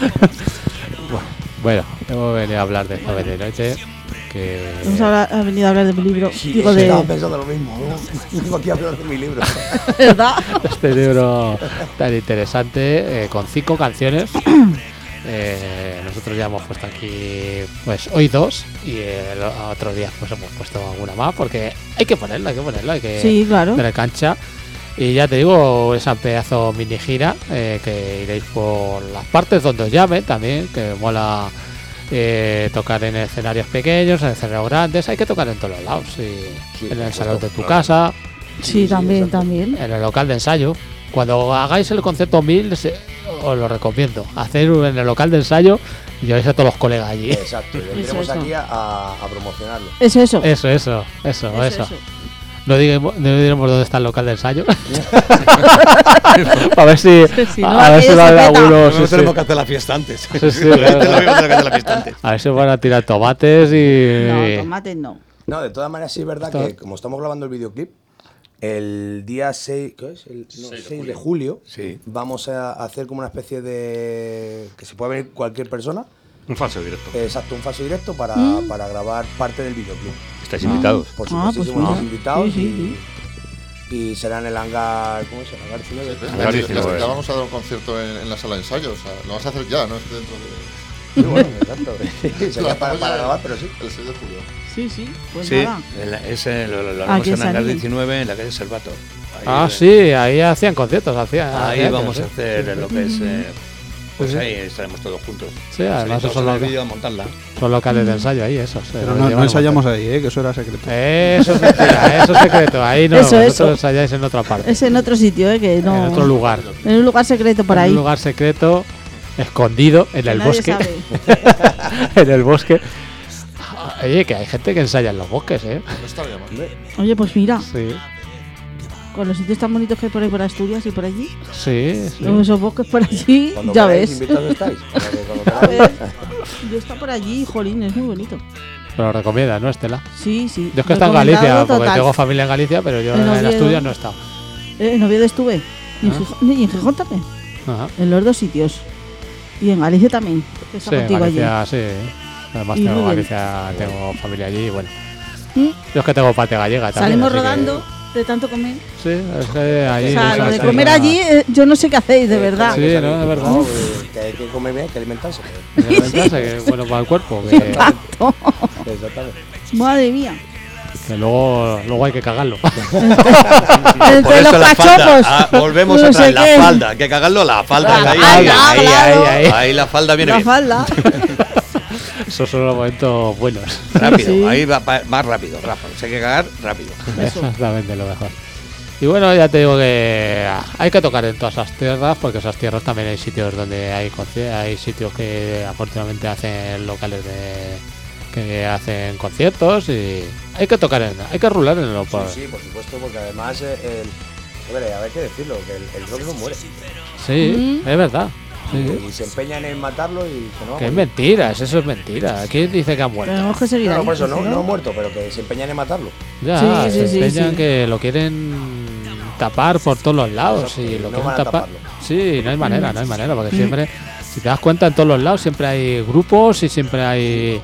Bueno, hemos venido a hablar de Faber de Noite. Que. Ha venido a hablar de mi libro. Digo, Estaba de. pensando lo mismo, ¿no? Vengo aquí a hablar de mi libro. ¿Verdad? Este libro tan interesante, con 5 canciones. Nosotros ya hemos puesto aquí, pues hoy 2 y el otro día pues hemos puesto alguna más porque hay que ponerla, hay que Sí, claro. tener cancha. Y ya te digo, esa pedazo mini gira que iréis por las partes donde os llame también, que mola tocar en escenarios pequeños, en escenarios grandes, hay que tocar en todos los lados, en el salón de tu casa, Sí, también, también. en el local de ensayo. Cuando hagáis el concepto 1000, os lo recomiendo. Hacer en el local de ensayo y lleváis a todos los colegas allí. Exacto, y vendremos Eso. aquí a promocionarlo. Es eso. Eso. No diremos dónde está el local de ensayo. A ver si, Si no, a ver si aquello va a se haber peta. alguno. No tenemos que hacer la fiesta antes. Sí, Lo mismo claro. tenemos que hacer la fiesta antes. A ver si van a tirar tomates y. No, tomate no. No, de todas maneras sí es verdad que como estamos grabando el videoclip, el día 6, ¿qué es? El 6 de julio Sí. vamos a hacer como una especie de... que se puede ver cualquier persona. Un falso directo. Exacto, un falso directo para grabar parte del videoclip. Estáis invitados. Por Ah, supuesto, pues somos mira. invitados Sí, y será en el hangar... ¿Cómo se llama? Hangar 19. Hangar 19. Ya vamos a dar un concierto en la sala de ensayo, o sea, lo vas a hacer ya, no es dentro de... Sí, bueno, exacto. Sería para grabar, pero sí. El 6 de julio. Sí, sí. Pues Sí, nada. ese lo haremos Aquí en Hangar salí. 19 en la calle Servato. Ahí, Ah, sí, ahí hacían conciertos. Ahí hacían vamos a años, hacer lo que es Pues sí. ahí estaremos todos juntos. Sí, además Salimos son en el los, vídeo a montarla. son locales de ensayo ahí, esos. Pero no ensayamos ahí, que eso era secreto. Eso es mentira, eso es secreto. Ahí no, Eso. vosotros ensayáis en otra parte. Es en otro sitio, que no. En otro lugar. En un lugar secreto por En ahí. un lugar secreto, escondido en el nadie bosque. sabe. En el bosque. Oye, que hay gente que ensaya en los bosques, ¿eh? No estaría mal. Oye, pues mira, Sí, con los sitios tan bonitos que hay por ahí por Asturias y por allí, sí. esos bosques por allí, Cuando ya queráis, ves. invitados estáis. Cuando A queráis. ver, yo está por allí, jolín, es muy bonito. Pero lo recomiendas, ¿no, Estela? Sí, sí. Yo es que he estado en Galicia, Recomendado porque total. tengo familia en Galicia, pero yo En en Oviedo. Asturias no he estado. En Oviedo estuve. Y en Ah. Gijón, y en Gijón también. Ajá. En los dos sitios. Y en Galicia también. Que está Sí, en contigo allí. Galicia, sí. Además, Y tengo muy bien. Galicia, tengo familia allí y bueno. ¿Mm? Yo es que tengo parte gallega también. Salimos así que- rodando de tanto comer. Sí, es que allí. O sea, no lo de sé, comer nada. allí, yo no sé qué hacéis, de verdad. Sí, no, es verdad. No, que hay que comer bien, hay que alimentarse. Que alimentarse, que es bueno para el cuerpo. Que, Exacto. Exactamente. Madre mía. que luego hay que cagarlo. Entre Por los eso la falda. cachopos. Ah, volvemos no atrás, sé la qué. falda. Hay que cagarlo la falda. La ahí, falda, ahí, claro. ahí la falda viene La bien. falda. Esos son los momentos buenos. Rápido, Sí. ahí va más rápido, Rafa. Si hay que cagar, rápido. Exactamente lo mejor. Y bueno, ya te digo que hay que tocar en todas esas tierras, porque esas tierras también hay sitios donde hay sitios que afortunadamente hacen locales que hacen conciertos y hay que tocar hay que rular en los pueblos. Sí, por supuesto, porque además hombre, a ver qué decirlo, que el rock no muere. Sí, es verdad. Sí. Y se empeñan en matarlo y que no. Que es mentira, eso es mentira. ¿Quién dice que ha muerto? Tenemos que seguir No, ahí. por eso no, si no ha muerto, pero que se empeñan en matarlo. Ya, Sí, se sí, sí, empeñan sí. que lo quieren tapar por todos los lados y lo No quieren van a tapar. taparlo. Sí, no hay manera, porque siempre, si te das cuenta, en todos los lados siempre hay grupos y siempre hay.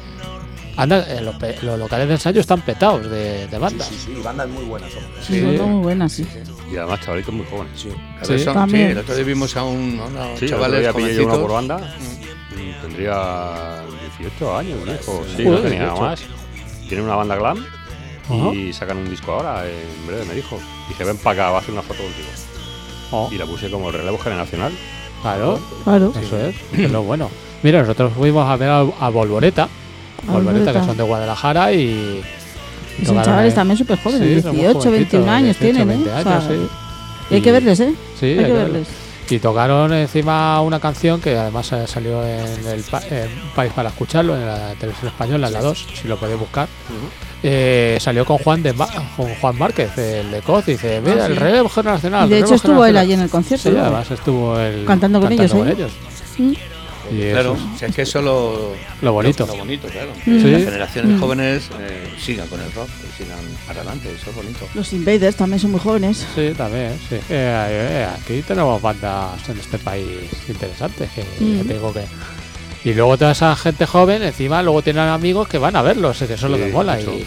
Los locales de ensayo están petados de bandas. Sí, bandas muy buenas son. Sí, son muy buenas, sí. Y además chavalitos muy jóvenes. Sí. Sí, También. el otro día vimos a unos Sí, el otro chavales día pillé yo uno por jovencitos. banda. Tendría 18 años, viejo. Sí, Joder, no tenía nada 18. más. Tienen una banda glam Ajá. y sacan un disco ahora, en breve me dijo. Dije, ven para acá, va a hacer una foto contigo. Oh, Y la puse como relevo generacional. claro, Claro. eso es lo bueno. Mira, nosotros fuimos a ver a Volvoreta. Volvoreta, que son de Guadalajara y Y son tocaron chavales ahí. también súper jóvenes, Sí, son muy 18, 21 jovencitos, años 18, tienen, 20 ¿eh? años, O sea, sí. y hay que verles, ¿eh? Sí, hay que verles. Y tocaron encima una canción que además salió en el País para escucharlo, en la televisión española, en la 2, si lo podéis buscar. Salió con Juan Márquez, el de Coz, y dice, mira, sí. el relevo generacional. Y de hecho relevo estuvo él generacional". allí en el concierto. Sí, luego. además estuvo él Cantando con ellos, ¿eh? Mm. Y Claro, eso si es que eso lo bonito. Lo bonito, claro. Mm. Que las Sí. generaciones jóvenes sigan con el rock, que sigan para adelante, eso es bonito. Los Invaders también son muy jóvenes. Sí, también, sí. Aquí tenemos bandas en este país interesantes, que te digo que... Y luego toda esa gente joven, encima luego tienen amigos que van a verlos, que eso es lo que Sí, mola. mucho.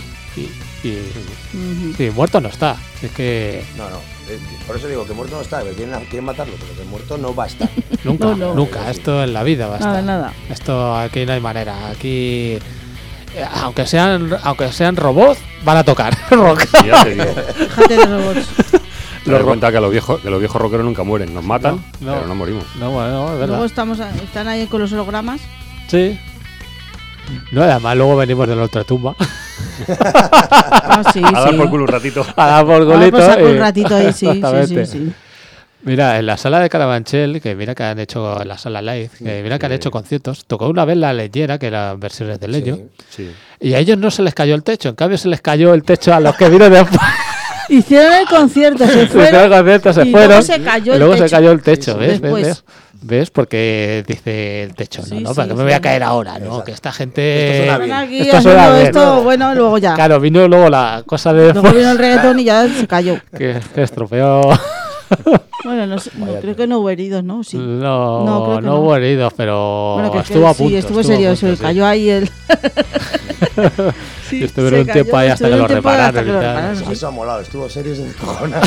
Ujú. Sí, muerto no está. Es que No, por eso digo que muerto no está, que quieren matarlo, pero que muerto no va a estar. nunca, No. nunca. Esto en la vida va a estar. Nada. Esto aquí no hay manera. Aquí, aunque sean robots, van a tocar rock. Y ya te digo. Déjate de robots. Te das cuenta que los viejos rockeros nunca mueren. Nos matan, No. pero no morimos. No, bueno, es Luego verdad. están ahí con los hologramas. Sí. No, además luego venimos de la ultratumba Ah, sí, A dar sí. por culo un ratito. a dar por Ahora golito. pues saco y- un ratito ahí, sí, Exactamente. sí. Mira, en la sala de Carabanchel, que mira que han hecho en la sala live, que mira que han hecho conciertos, tocó una vez la leyera, que eran versiones de Leyo, Sí. y a ellos no se les cayó el techo, en cambio se les cayó el techo a los que vino después. Hicieron el concierto, se Hicieron fueron. el concierto, se y fueron, luego se cayó y luego el se techo. cayó el techo, Sí, ¿ves? después. ¿Ves? ¿Ves? Porque dice el techo, Sí, ¿no? ¿Para sí, qué me voy a sí. caer ahora, no? Exacto. Que esta gente... Esto suena Están bien. aquí Esto suena haciendo bien. esto, bueno, luego ya. Claro, vino luego la cosa de Luego después, vino el reggaetón y ya se cayó. que estropeó... Bueno, no, creo que no hubo heridos, ¿no? Sí. No, No, creo que no no. hubo heridos, pero Bueno, que estuvo a punto. Sí, estuvo a serio, punto, se sí. cayó ahí el. Sí, Y estuvieron se un tiempo ahí hasta que estuvieron lo un tiempo repararon hasta que y lo tal. repararon, sí. Eso ha molado, estuvo serio y se descojona.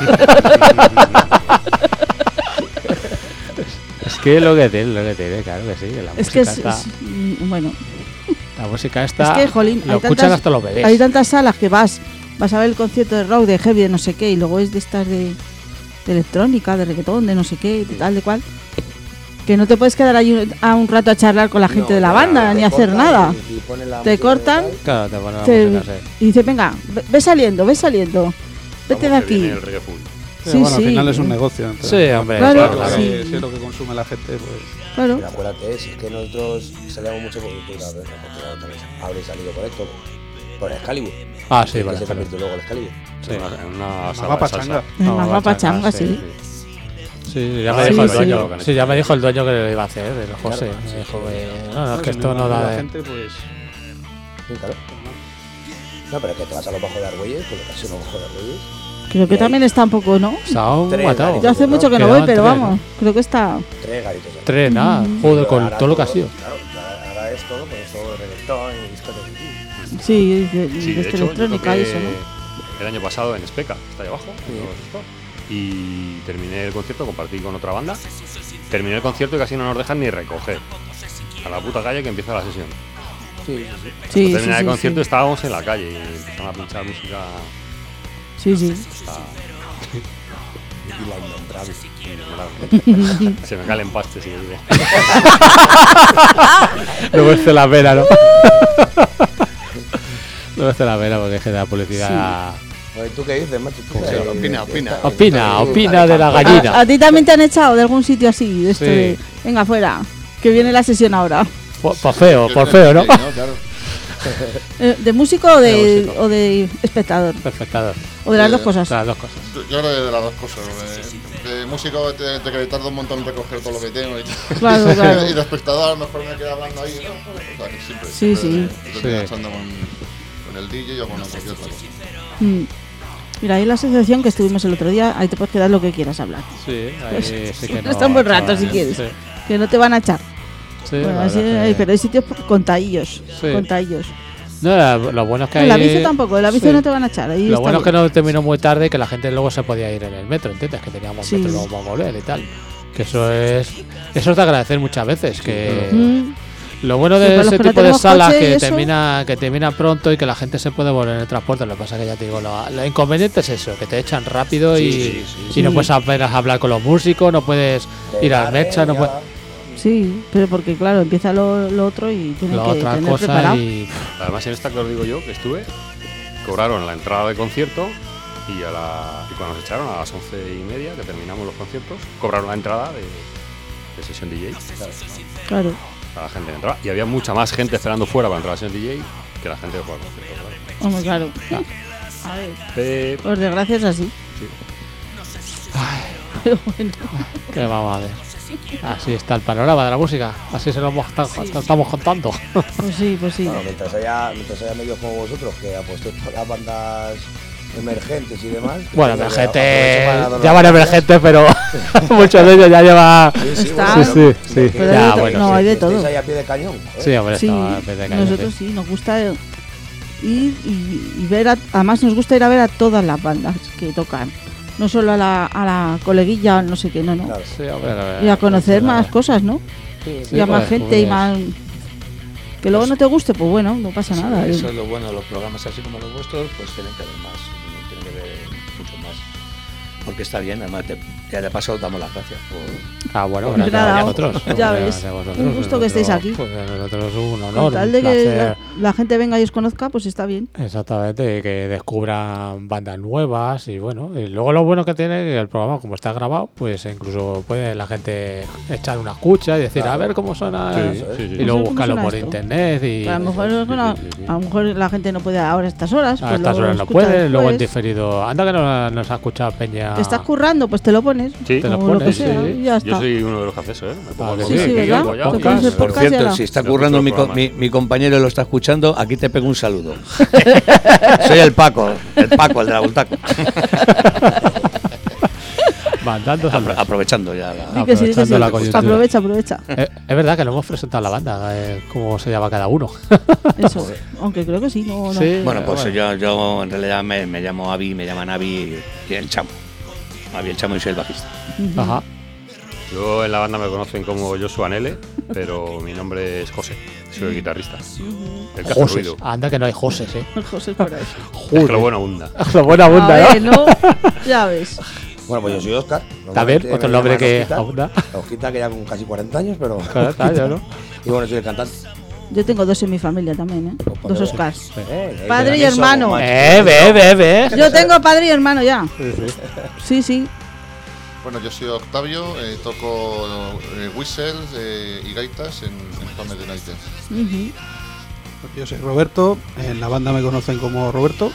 Es que lo que tiene, claro que sí. Que la Es música que está, bueno, la música está. es que, jolín, lo escuchan hasta los bebés. hay tantas salas que vas a ver el concierto de rock, de heavy, de no sé qué, y luego es de estas de electrónica, de reggaetón, de no sé qué, de tal, de cual, Que no te puedes quedar ahí a un rato a charlar con la gente de la banda, ni hacer nada. Te cortan. Claro, te ponen la música, sí. Y dice, venga, ve saliendo. Vete de aquí. Viene el reggae full. Sí, bueno, sí. al final es un negocio. Entonces, Sí, hombre. Claro, claro. sí. Si es lo que consume la gente, pues. Claro. Pero acuérdate, si es que nosotros salíamos mucho por YouTube, a ver, habréis salido por esto, por Excalibur. Ah, sí, Que vale. se convirtió luego el Excalibur. Sí, En una sala Mamá de salsa. pachanga. En Mamá Pachanga, sí. Sí, ya Ah, me sí, dijo el sí. dueño. Sí, ya me dijo el dueño que lo iba a hacer, el José. Me dijo que no, es que esto no da La de... gente, pues. Sí, claro. No, pero es que te vas a los bajos de Argüelles, porque casi no bajo de Argüelles. Creo que también está un poco, ¿no? Está un Tres matado. garitos. Yo hace mucho que no Quedaban voy, pero tres, vamos, creo que está... 3 garitos. ahí. Tres, nada. Joder, con todo lo que ha sido. Claro, ahora es todo, pues todo reggaetón y historias así. Sí, Sí, de de hecho, yo electrónica y toqué eso, ¿no? el año pasado en Especa, está ahí abajo, en los stores, y terminé el concierto, compartí con otra banda. Terminé el concierto y casi no nos dejan ni recoger. A la puta calle que empieza la sesión. Sí, Sí, Terminar el sí, concierto sí. estábamos en la calle y empezaron a pinchar música. Sí, sí. Y la innombrable. Innombrable. Se me cae el empaste si lo digo. Luego es la pena, ¿no? Luego es la pena porque es que da publicidad. Oye, ¿tú qué dices, macho? ¿Tú Sí, qué? Opina de la gallina. ¿A ti también te han echado de algún sitio así? De esto Sí. de, venga, fuera, que viene la sesión ahora. Por feo, ¿no? Sí, claro. ¿De músico o de espectador? Espectador. ¿O de las dos cosas? Las dos cosas. Yo creo que de las dos cosas. De músico te que tarda un montón en recoger todo lo que tengo y tal. Claro, claro. Y de espectador a lo mejor me queda hablando ahí, ¿no? O sea, que siempre. Sí, sí. Estoy Sí. echando con el DJ o con cualquier otra cosa. Mm. Mira, ahí en la asociación que estuvimos el otro día, ahí te puedes quedar lo que quieras hablar. Sí, ahí sí que no. Está un buen rato si Sí. quieres, que no te van a echar. Sí, Bueno, la así, verdad que- pero hay sitios contadillos. Sí. Contadillos. No, lo bueno es que En la ahí- bici tampoco, en la bici sí. no te van a echar. Ahí Lo está bueno es que bien. no terminó muy tarde y que la gente luego se podía ir en el metro, ¿entiendes? Que teníamos Sí. metro luego para volver y tal. Que eso es de agradecer muchas veces. Que Mm. lo bueno Sí, de para los ese que no tipo de tenemos salas coche y que eso. termina pronto y que la gente se puede volver en el transporte. Lo que pasa es que ya te digo, lo inconveniente es eso, que te echan rápido y no Sí. puedes apenas hablar con los músicos, no puedes ir al Mecha, no puedes. Sí, pero porque claro, empieza lo otro y tienes La que otra tener cosa preparado. y. Además, en esta que os digo yo, que estuve, cobraron la entrada del concierto y, y cuando nos echaron a las 11:30, que terminamos los conciertos, cobraron la entrada de sesión DJ Claro. a la gente que entraba. Y había mucha más gente esperando fuera para entrar a la sesión DJ que la gente que fue al concierto. Claro. Hombre, claro. A ver, por desgracia es así. Sí. Pero bueno. ¿Qué vamos a ver? Así está el panorama de la música. Así se lo estamos contando. Pues sí, pues sí. Bueno, mientras haya medios como vosotros que apostéis por las bandas emergentes y demás. Bueno, pues, emergente, aprovecho para dar las llaman gracias. emergente, pero muchos de ellos ya lleva. Sí, Está- bueno, Sí, sí, Pero ya, hay de bueno, no, sí. hay de estáis todo. ahí a pie de cañón. joder. Sí, hombre, Sí, estaba en vez de nosotros cállate. sí, nos gusta ir y ver, además nos gusta ir a ver a todas las bandas que tocan. No solo a la coleguilla, no sé qué, no. Claro. Sí, hombre, Y a conocer más cosas. cosas, ¿no? Sí, Sí, Y a más pues, gente y pues, más... Que luego no te guste, pues bueno, no pasa nada. Eso es lo bueno de los programas así como los vuestros, pues tienen que ver más, no tienen que ver mucho más. Porque está bien, además, ya de paso damos las gracias por... Ah, bueno, Pues gracias nada, a vosotros. ya Gracias ves, a vosotros. un gusto que estéis aquí. Pues a nosotros es un honor, Con tal un de que placer. la gente venga y os conozca, pues está bien. Exactamente, que descubran bandas nuevas y bueno, y luego lo bueno que tiene que el programa, como está grabado, pues incluso puede la gente echar una escucha y decir, Claro. a ver cómo suena, Sí, sí, sí. y No sé luego cómo buscarlo suena por esto. internet y A lo mejor, bueno, a lo mejor la gente no puede ahora a estas horas. a pues estas luego horas no escucha puede, luego en después. diferido, anda que no nos ha escuchado Peña. ¿Te estás currando? Pues te lo pones. Sí, Te lo o lo que pones, sea, sí. y ya está. Yo soy uno de los que hace eso, ¿eh? Me pongo Ah, al que Sí, móvil, sí, que ¿verdad? yo, ya, Te y- pones el Por podcast y cierto, ala. si está Lo currando escucho el programa. mi compañero y lo está escuchando, aquí te pego un saludo. Soy el Paco, el de la Bultaco. Mandando saludos. Aprovechando ya la... Sí, que sí, que sí. aprovechando la coyuntura. Aprovecha. Es verdad que no hemos presentado la banda, cómo se llama cada uno. Eso. Aunque creo que sí, no. Sí. Bueno, pues Bueno. yo en realidad me llamo Avi, me llaman Avi y el Chamo. Avi el Chamo y soy el bajista. Ajá. Yo en la banda me conocen como Joshua Nele, pero mi nombre es José, soy el guitarrista. El que hace José. ruido. Anda que no hay José, José por ahí. Es que lo bueno abunda. La buena bunda, A ¿no? ver, ¿no? Ya ves. Bueno, pues yo soy Óscar. También, otro nombre que aúnda. Osquita, que ya con casi 40 años, pero... 40 años, ¿no? Y bueno, soy el cantante. Yo tengo 2 en mi familia también, ¿eh? Pues 2 Oscars. Padre Padre y hermano. Ve. Yo tengo padre y hermano ya. Sí. Bueno, yo soy Octavio, toco whistles y gaitas en Fame de Night. Yo soy Roberto, en la banda me conocen como Roberto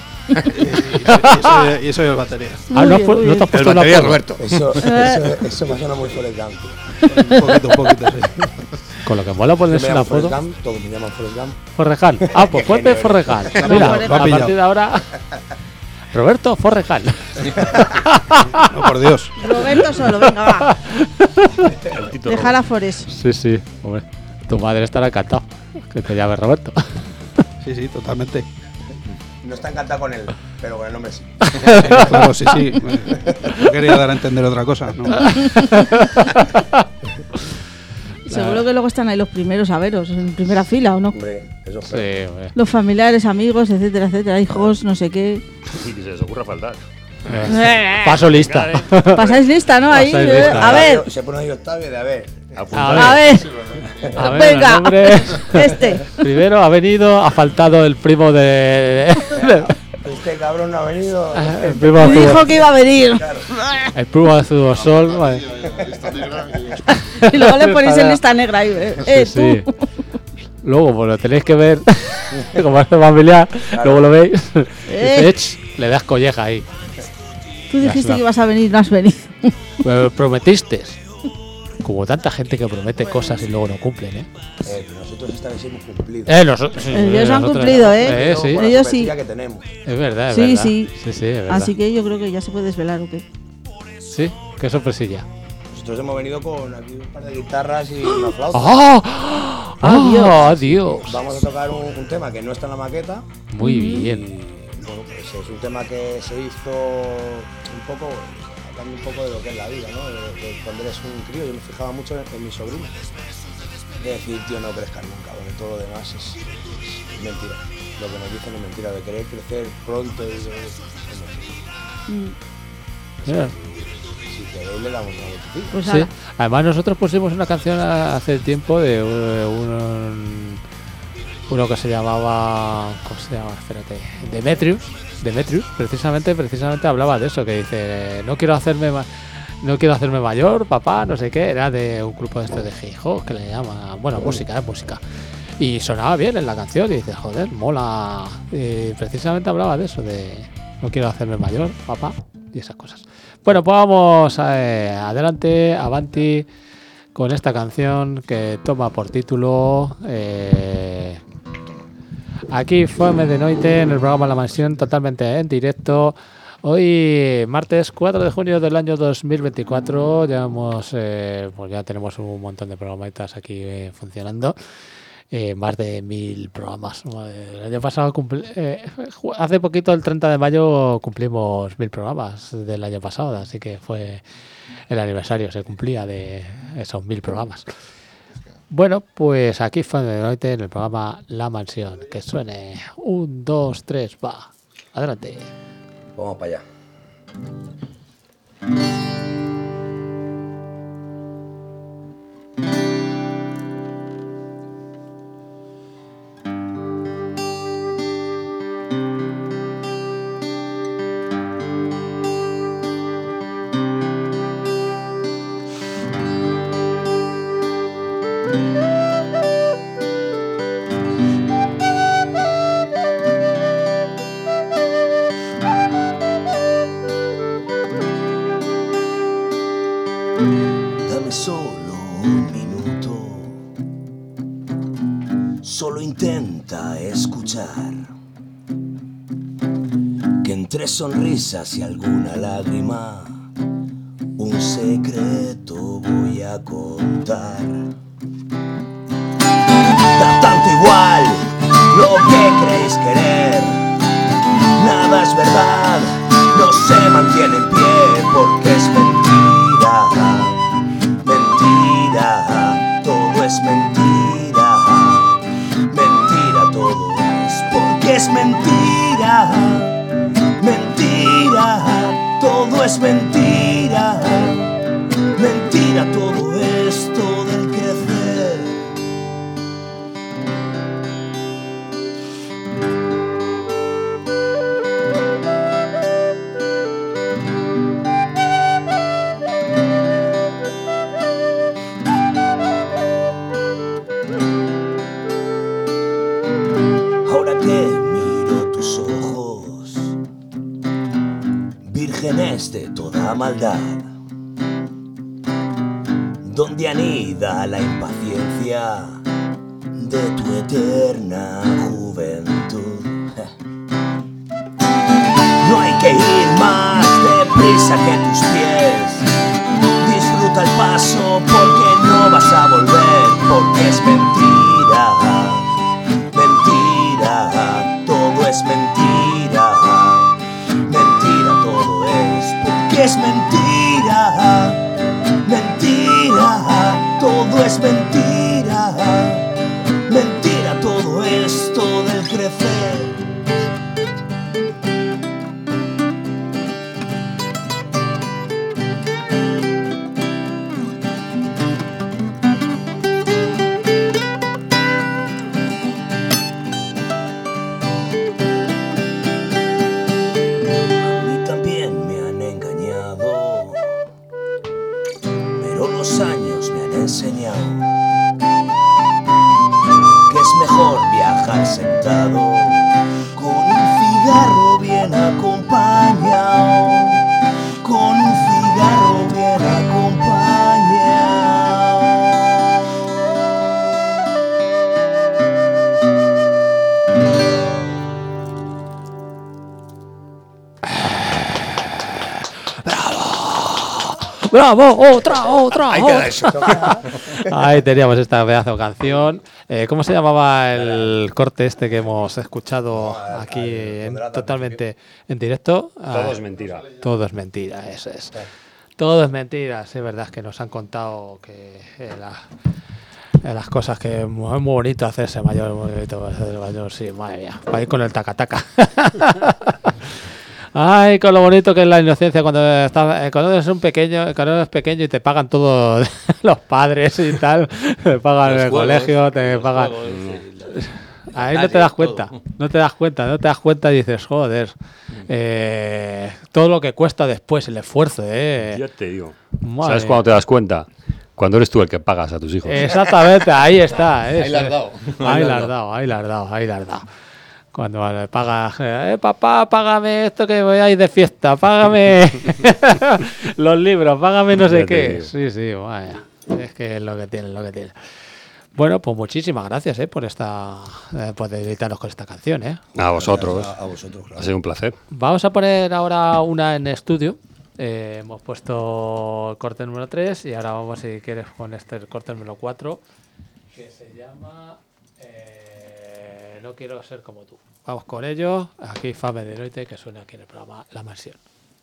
y soy el batería. No te has puesto El batería Roberto. Eso me suena muy Forrest Gump. Un poquito, sí. Con lo que mola ponerse una foto. Todos me llaman Forrest Gump. Forrejal. Pues ponte Forrejal. Mira, a partir de ahora... Roberto Forrejal. No, por Dios. Roberto solo, venga, va. Dejar a Forrest. Sí, hombre. Tu madre estará encantada que te llame Roberto. Sí, totalmente. No está encantado con él, pero con el nombre sí. Claro, sí. No quería dar a entender otra cosa, ¿no? Seguro que luego están ahí los primeros a veros, en primera fila, ¿o no? Hombre, eso Sí, hombre. Los familiares, amigos, etcétera, hijos, no sé qué. Y que se les ocurra faltar. Paso lista. Pasáis lista, ¿no? Ahí, Pasáis lista. a ver. Se pone ahí Octavio de a ver. A ver. Venga, el nombre. este. Primero ha venido, ha faltado el primo de Este cabrón no ha venido. el primo de Dijo que iba a venir. el primo de Zubosol. Vale. Y luego le ponéis en lista negra ahí. Sí. Luego, pues lo tenéis que ver como es familiar. Luego lo veis. Le das colleja ahí. Tú dijiste que ibas a venir, no has venido. Pero prometiste. Como tanta gente que promete cosas y luego no cumplen, ¿eh? Nosotros esta vez hemos cumplido. Ellos han cumplido, ¿eh? Sí. Ellos sí. Que tenemos. Es verdad, es Sí, verdad. sí. Sí, es verdad. Así que yo creo que ya se puede desvelar, ¿o qué? Sí, qué sorpresilla. Nosotros hemos venido con aquí un par de guitarras y una flauta. Dios! Vamos a tocar un tema que no está en la maqueta. Muy bien. Bueno, pues es un tema que se hizo un poco, hablando un poco de lo que es la vida, ¿no? De cuando eres un crío, yo me fijaba mucho en mi sobrino. De decir, tío, no crezcas nunca, porque todo lo demás es mentira. Lo que nos dicen es mentira, de querer crecer pronto y es Mira. Si queréis le damos una vueltecita. Pues Sí. Además nosotros pusimos una canción hace tiempo de uno que se llamaba, ¿cómo se llama? Espérate, Demetrius, precisamente hablaba de eso, que dice, no quiero hacerme mayor, papá, no sé qué, era de un grupo de hip hop que le llama, bueno, música. Y sonaba bien en la canción y dice, joder, mola. Y precisamente hablaba de eso, de no quiero hacerme mayor, papá, y esas cosas. Bueno, pues vamos adelante, avanti, con esta canción que toma por título aquí Fame de Noite, en el programa La Mansión, totalmente en directo. Hoy, martes 4 de junio del año 2024, pues ya tenemos un montón de programitas aquí funcionando. Más de 1000 programas. El año pasado, hace poquito, el 30 de mayo, cumplimos 1000 programas del año pasado, así que fue el aniversario, se cumplía de esos 1000 programas. Bueno, pues aquí fue de noche en el programa La Mansión. Que suene 1, 2, 3, va. Adelante. Vamos para allá. Dame solo un minuto, solo intenta escuchar, que entre sonrisas y alguna lágrima, un secreto voy a contar. Da tanto igual lo que creéis querer, nada es verdad, no se mantiene en pie porque es mentira. Mentira, todo es mentira. Mentira, todo es porque es mentira. Mentira, todo es mentira. vírgenes de toda maldad, donde anida la impaciencia de tu eterna juventud. No hay que ir más deprisa que tus pies. Disfruta el paso porque no vas a volver, porque es mentira, mentira, todo es mentira, mentira todo es, porque es mentira, mentira, todo es mentira, mentira todo esto del crecer. Sentado con un cigarro bien acompañado, con un cigarro bien acompañado. ¡Bravo! ¡Otra! Ahí queda eso. Ahí teníamos esta pedazo de canción. ¿Cómo se llamaba el corte este que hemos escuchado aquí totalmente en directo? Todo es mentira. Todo es mentira, eso es. Todo es mentira. Sí, es verdad que nos han contado que las cosas que es muy bonito hacerse mayor, muy bonito hacerse mayor, sí, madre mía. Para ir con el taca-taca. Ay, con lo bonito que es la inocencia cuando eres pequeño y te pagan todos los padres y tal, te pagan el colegio, te pagan. Ahí no te das cuenta, no te das cuenta y dices, joder, todo lo que cuesta después, el esfuerzo, Ya te digo. ¿Sabes cuándo te das cuenta? Cuando eres tú el que pagas a tus hijos. Exactamente, ahí está. Ahí la has dado. Ahí la has dado. Cuando le pagas, papá, págame esto que voy a ir de fiesta, págame los libros, págame no sé qué. Sí, vaya. Es que es lo que tiene. Bueno, pues muchísimas gracias por dedicarnos con esta canción. A vosotros. A vosotros, claro. Ha sido un placer. Vamos a poner ahora una en estudio. Hemos puesto el corte número 3 y ahora vamos, si quieres, con el corte número 4, que se llama No quiero ser como tú. Vamos con ello. Aquí Fame de Noite, que suena aquí en el programa La Mansión.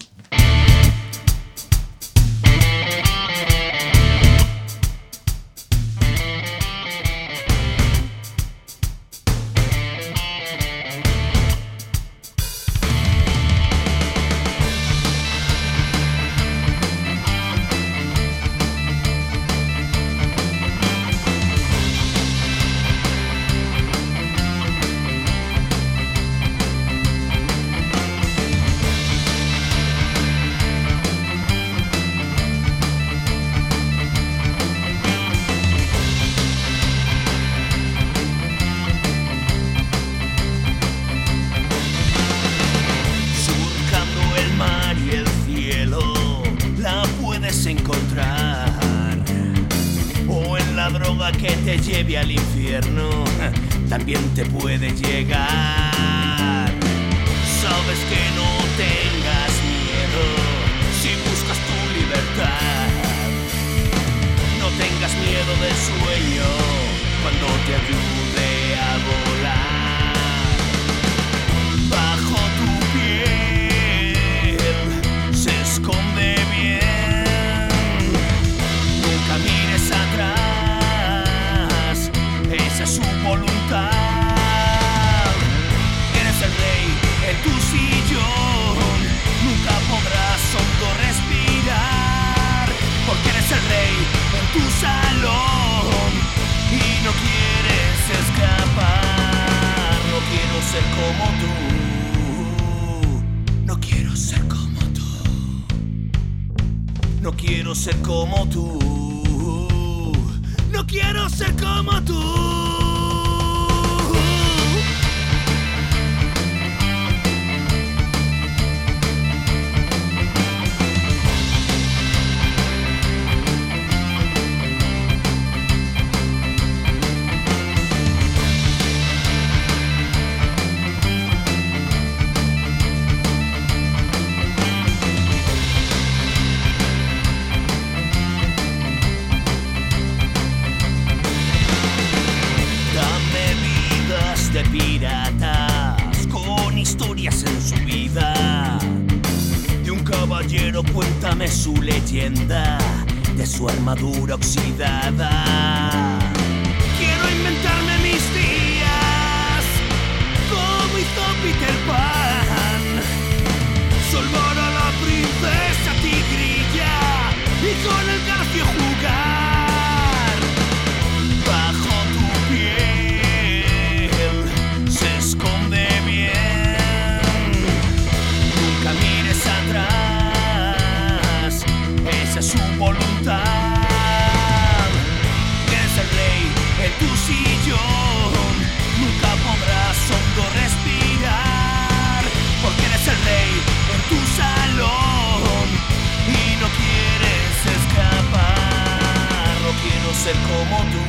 Al infierno también te puede llegar. Sabes que no tengas miedo si buscas tu libertad. No tengas miedo del sueño cuando te ayude a volar. Bajo tu piel se esconde bien. Nunca mires atrás. Esa es su voluntad. Eres el rey en tu sillón. Nunca podrás hondo respirar, porque eres el rey en tu salón y no quieres escapar. No quiero ser como tú. No quiero ser como tú. No quiero ser como tú. No quiero ser como tú. Solo cuéntame su leyenda de su armadura oxidada. Quiero inventarme mis días como hizo Peter Pan. Salvar a la princesa tigrilla y con el garfio jugar. Bajo tu piel se esconde bien. Nunca mires atrás, esa es su voluntad. Quieres ser rey en tu sillón, nunca podrás hondo respirar, porque eres el rey en tu salón y no quieres escapar. No quiero ser como tú,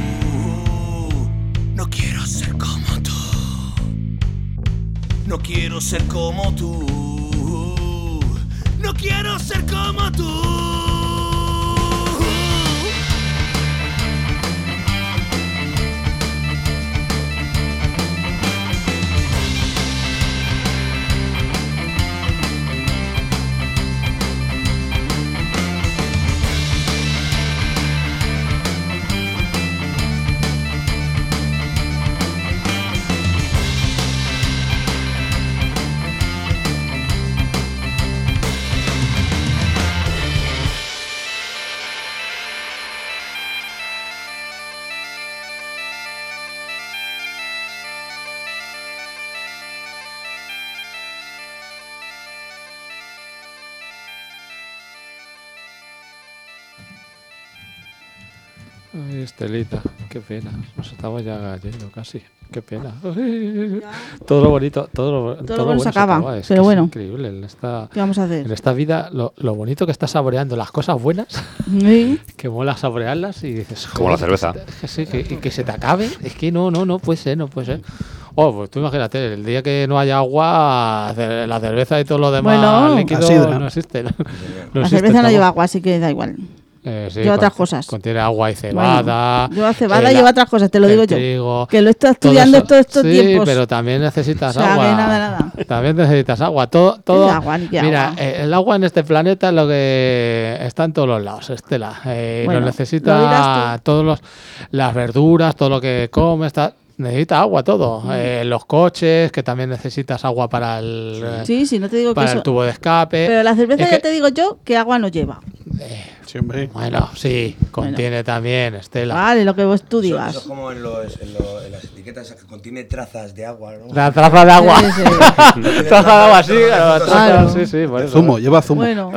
no quiero ser como tú, no quiero ser como tú, no quiero ser como tú. Ay, Estelita, qué pena. Nos estamos ya yendo casi. Qué pena. Todo lo bonito, todo lo bueno se acaba. Es pero bueno, es increíble. ¿qué vamos a hacer? En esta vida, lo bonito que estás saboreando las cosas buenas, Sí. que mola saborearlas y dices, Como la cerveza. Que se te acabe. Es que no puede ser, no puede ser. Oh, pues tú imagínate, el día que no haya agua, la cerveza y todo lo demás Bueno, líquido no existe. La cerveza no lleva agua, así que da igual. Sí, lleva otras cosas. Contiene agua y cebada. Bueno, lleva cebada y lleva otras cosas, te lo digo yo. Trigo, que lo he estado estudiando todos estos tiempos. Sí, pero también necesitas o sea, agua. Que nada. También necesitas agua. Todo. Agua, ni que mira, agua. El agua en este planeta es lo que está en todos los lados, Estela. Bueno, lo necesita las verduras, todo lo que comes. Necesita agua todo. Los coches, que también necesitas agua para el, sí, no te digo para que el eso. tubo de escape. Pero la cerveza Es ya que- te digo yo que agua no lleva. Siempre. Bueno, sí, contiene también, Estela. Vale, lo que vos tú Eso digas. es como en las etiquetas esas que contiene trazas de agua, ¿no? La traza de agua. Sí, sí. Traza de agua, sí, claro, Claro. sí, por eso. Zumo, lleva zumo. Bueno,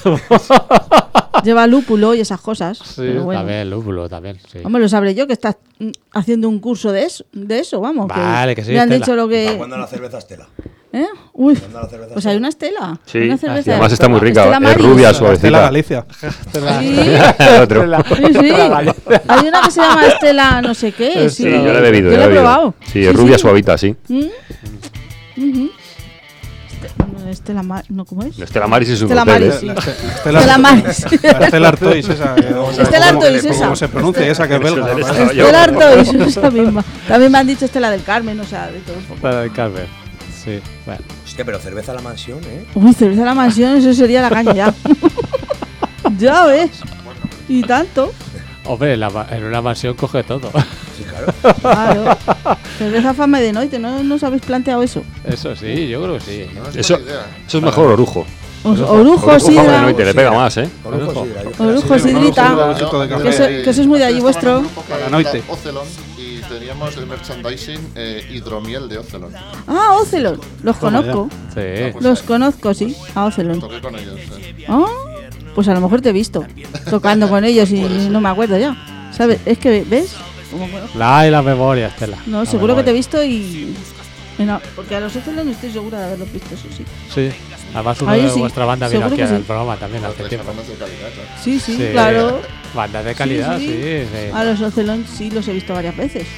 lleva lúpulo y esas cosas. Sí, pero bueno. también, lúpulo, también, sí. Hombre, lo sabré yo que estás haciendo un curso de eso, vamos. Vale, que sí, me han Estela. dicho lo ¿Para que. cuándo la cerveza Estela? ¿Eh? Uy, ¿Cuándo la cerveza pues hay una Estela. Sí, Una y cerveza. además está muy rica, Estela es Maris. rubia, Estela suavecita. Galicia. El otro. Sí. Hay una que se llama Estela no sé qué. Sí, yo la he bebido. Yo la he bebido. probado. Sí, es rubia, suavita, sí. Ujú. Estela Maris, ¿no? ¿Cómo es? Estela Maris es un Estela hotel, Maris, ¿eh? sí. Estela Estela Maris. Estela Artois, esa. Estela Artois, esa. ¿Cómo se pronuncia? Esa que es belga. Eso ¿no? estaba yo. Estela Artois, esa misma. También me han dicho Estela del Carmen, o sea, de todo un poco. Para el Carver. Sí, bueno. Hostia, pero cerveza a la mansión, ¿eh? Uy, cerveza a la mansión, eso sería la caña ya. Ya ves. Y tanto. Hombre, en una mansión coge todo. Sí, claro. Claro. Cerveza fama de noite, ¿no os habéis planteado eso? Eso sí, yo creo que sí. No es Eso, buena idea. eso es mejor orujo. Orujo, Fama de sidra. noite, le pega más, ¿eh? Orujo, sidra, yo- Orujo, Sí, sidrita. un poquito de café. Que eso es muy de allí Yo estaba en vuestro. un grupo que Para era noite. Ocelon y teníamos el merchandising hidromiel de Ocelon. Ah, Ocelon. Los conozco. Sí. Los conozco, sí. A Ocelon. Toqué con ellos. Ah, pues a lo mejor te he visto tocando con ellos y no me acuerdo ya. ¿Sabes? Es que, ¿ves? Como conozco. La memoria, Estela. No, La seguro que te he memoria. visto y. No, porque a los Ocelon estoy segura de haberlos visto, eso sí. Sí. Además, uno Ahí de sí, vuestra banda vino seguro aquí que al sí. programa también hace Traes tiempo. bandas de calidad, claro. Sí, sí, claro. Bandas de calidad, sí. sí. A los Ocelon sí los he visto varias veces.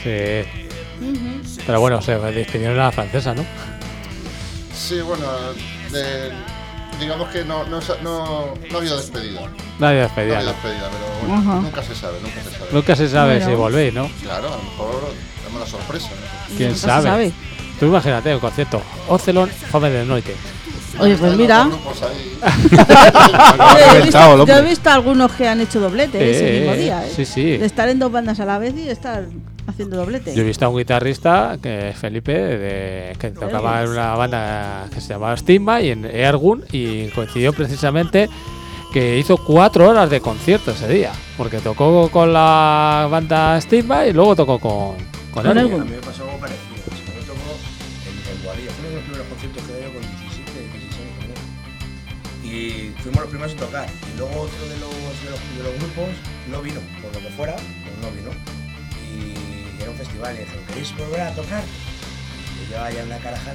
Sí. Pero bueno, se despidieron a la francesa, ¿no? Sí, bueno, digamos que no ha habido despedida. Nadie No despedida. ha habido ¿no? despedida, pero bueno, Ajá. nunca se sabe, nunca se sabe. Nunca se sabe Bueno. si volvéis, ¿no? Claro, a lo mejor damos la sorpresa, ¿no? ¿Quién Nunca se sabe? sabe. Tú imagínate el concierto. Ocelon, Fame de Noite. Oye, pues mira. Grupos ahí. Yo he visto algunos que han hecho doblete ese mismo día. Sí, sí. De estar en dos bandas a la vez y estar haciendo doblete. Yo he visto a un guitarrista, que es Felipe, que tocaba en una banda que se llamaba Stigma y en Ergun, y coincidió precisamente que hizo 4 horas de concierto ese día, porque tocó con la banda Stigma y luego tocó con Ergun. A mí me pasó algo parecido. Yo tocó en Guadilla. Fue uno de los primeros conciertos que dio con 17, 16 años también. Y fuimos los primeros en tocar. Y luego otro de los grupos no vino, por lo que fuera, pues no vino. Y era un festival y dijeron, ¿queréis volver a tocar? Y yo allá en la caraja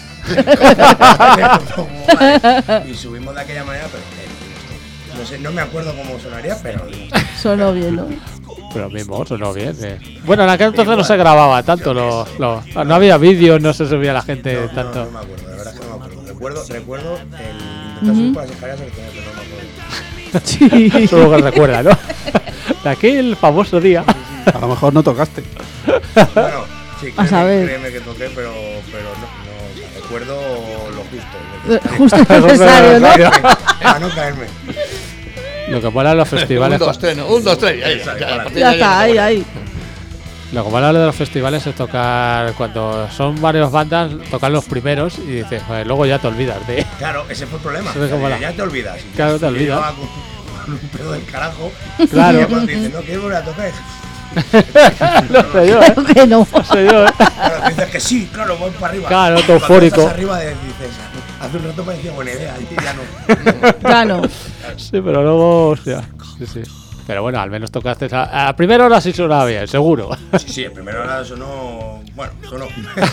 y subimos de aquella manera, pero no sé, no me acuerdo cómo sonaría, pero sonó bien, ¿no? Pero mismo, sonó bien. Bueno, en aquel entonces no se grababa tanto, no había vídeos, no se subía la gente tanto. No me acuerdo, la verdad es que no me acuerdo. Recuerdo el intentar subir por las escaleras que tenía, pero no me acuerdo. Sí. Solo que recuerda, ¿no? De aquel famoso día. A lo mejor no tocaste. Bueno, sí, créeme que toqué, pero no recuerdo lo justo. Justo necesario, ¿no? Para no caerme. Lo que mola en los festivales. 1, 2, 3, 1, 2, 3. Ya está, ahí. Lo que mola de los festivales es tocar, cuando son varias bandas, tocar los primeros y dices, joder, luego ya te olvidas de. Claro, ese fue el problema. Ya te olvidas. Claro, te olvidas. Con un pedo del carajo. Claro. Y cuando te dicen, no, ¿quieres volver a tocar? No sé yo, Creo que no. No sé yo, Claro, dices que sí, claro, voy para arriba. Claro, todo eufórico. Arriba dices, hace un rato parecía buena idea, y ya no. Ya no. Sí, pero luego, hostia. Sí. Pero bueno, al menos tocaste. A primera hora sí sonaba bien, seguro. Sí, en primera hora sonó. Bueno, sonó.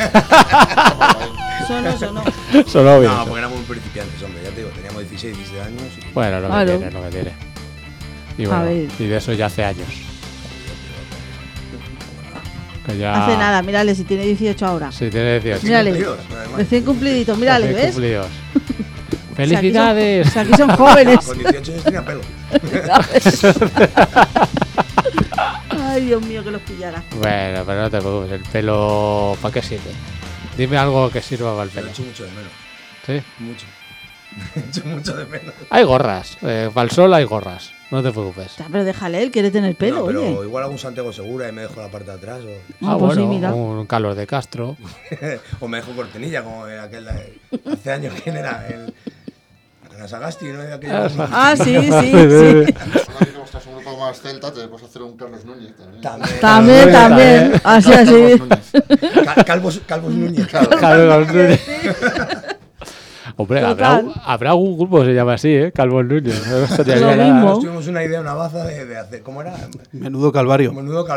Sonó bien. No, porque éramos muy principiantes, hombre, ya te digo, teníamos 16, 17 años. Y... Bueno, lo que tiene. Y bueno, y de eso ya hace años. Que ya... Hace nada, mírale si tiene 18 ahora. Sí, tiene 18. Mírale, recién cumpliditos, mírale, ¿ves? Cumplidos. ¡Felicidades! O sea, aquí son jóvenes. Con 18 años tenía pelo. Ay, Dios mío, que los pillara. Bueno, pero no te preocupes, el pelo, ¿para qué sirve? Dime algo que sirva para el pelo. Lo echo mucho de menos. ¿Sí? Mucho. Echo mucho de menos. Hay gorras, para el sol hay gorras, no te preocupes. Ya, pero déjale, él quiere tener pelo, no, pero oye. igual algún Santiago Segura y me dejo la parte de atrás. O... pues bueno, sí, mira. un Carlos de Castro. O me dejo cortinilla, como aquel hace años, ¿quién era? La Sagasti, ¿no? Sí. Como estás un grupo más celta, te puedes hacer un Carlos Núñez también. También. Así. Calvos Núñez. Calvos Núñez. Hombre, habrá algún grupo que se llama así, Calvos Núñez. Lo mismo. Tuvimos una idea, una baza de hacer. ¿Cómo era? Menudo calvario.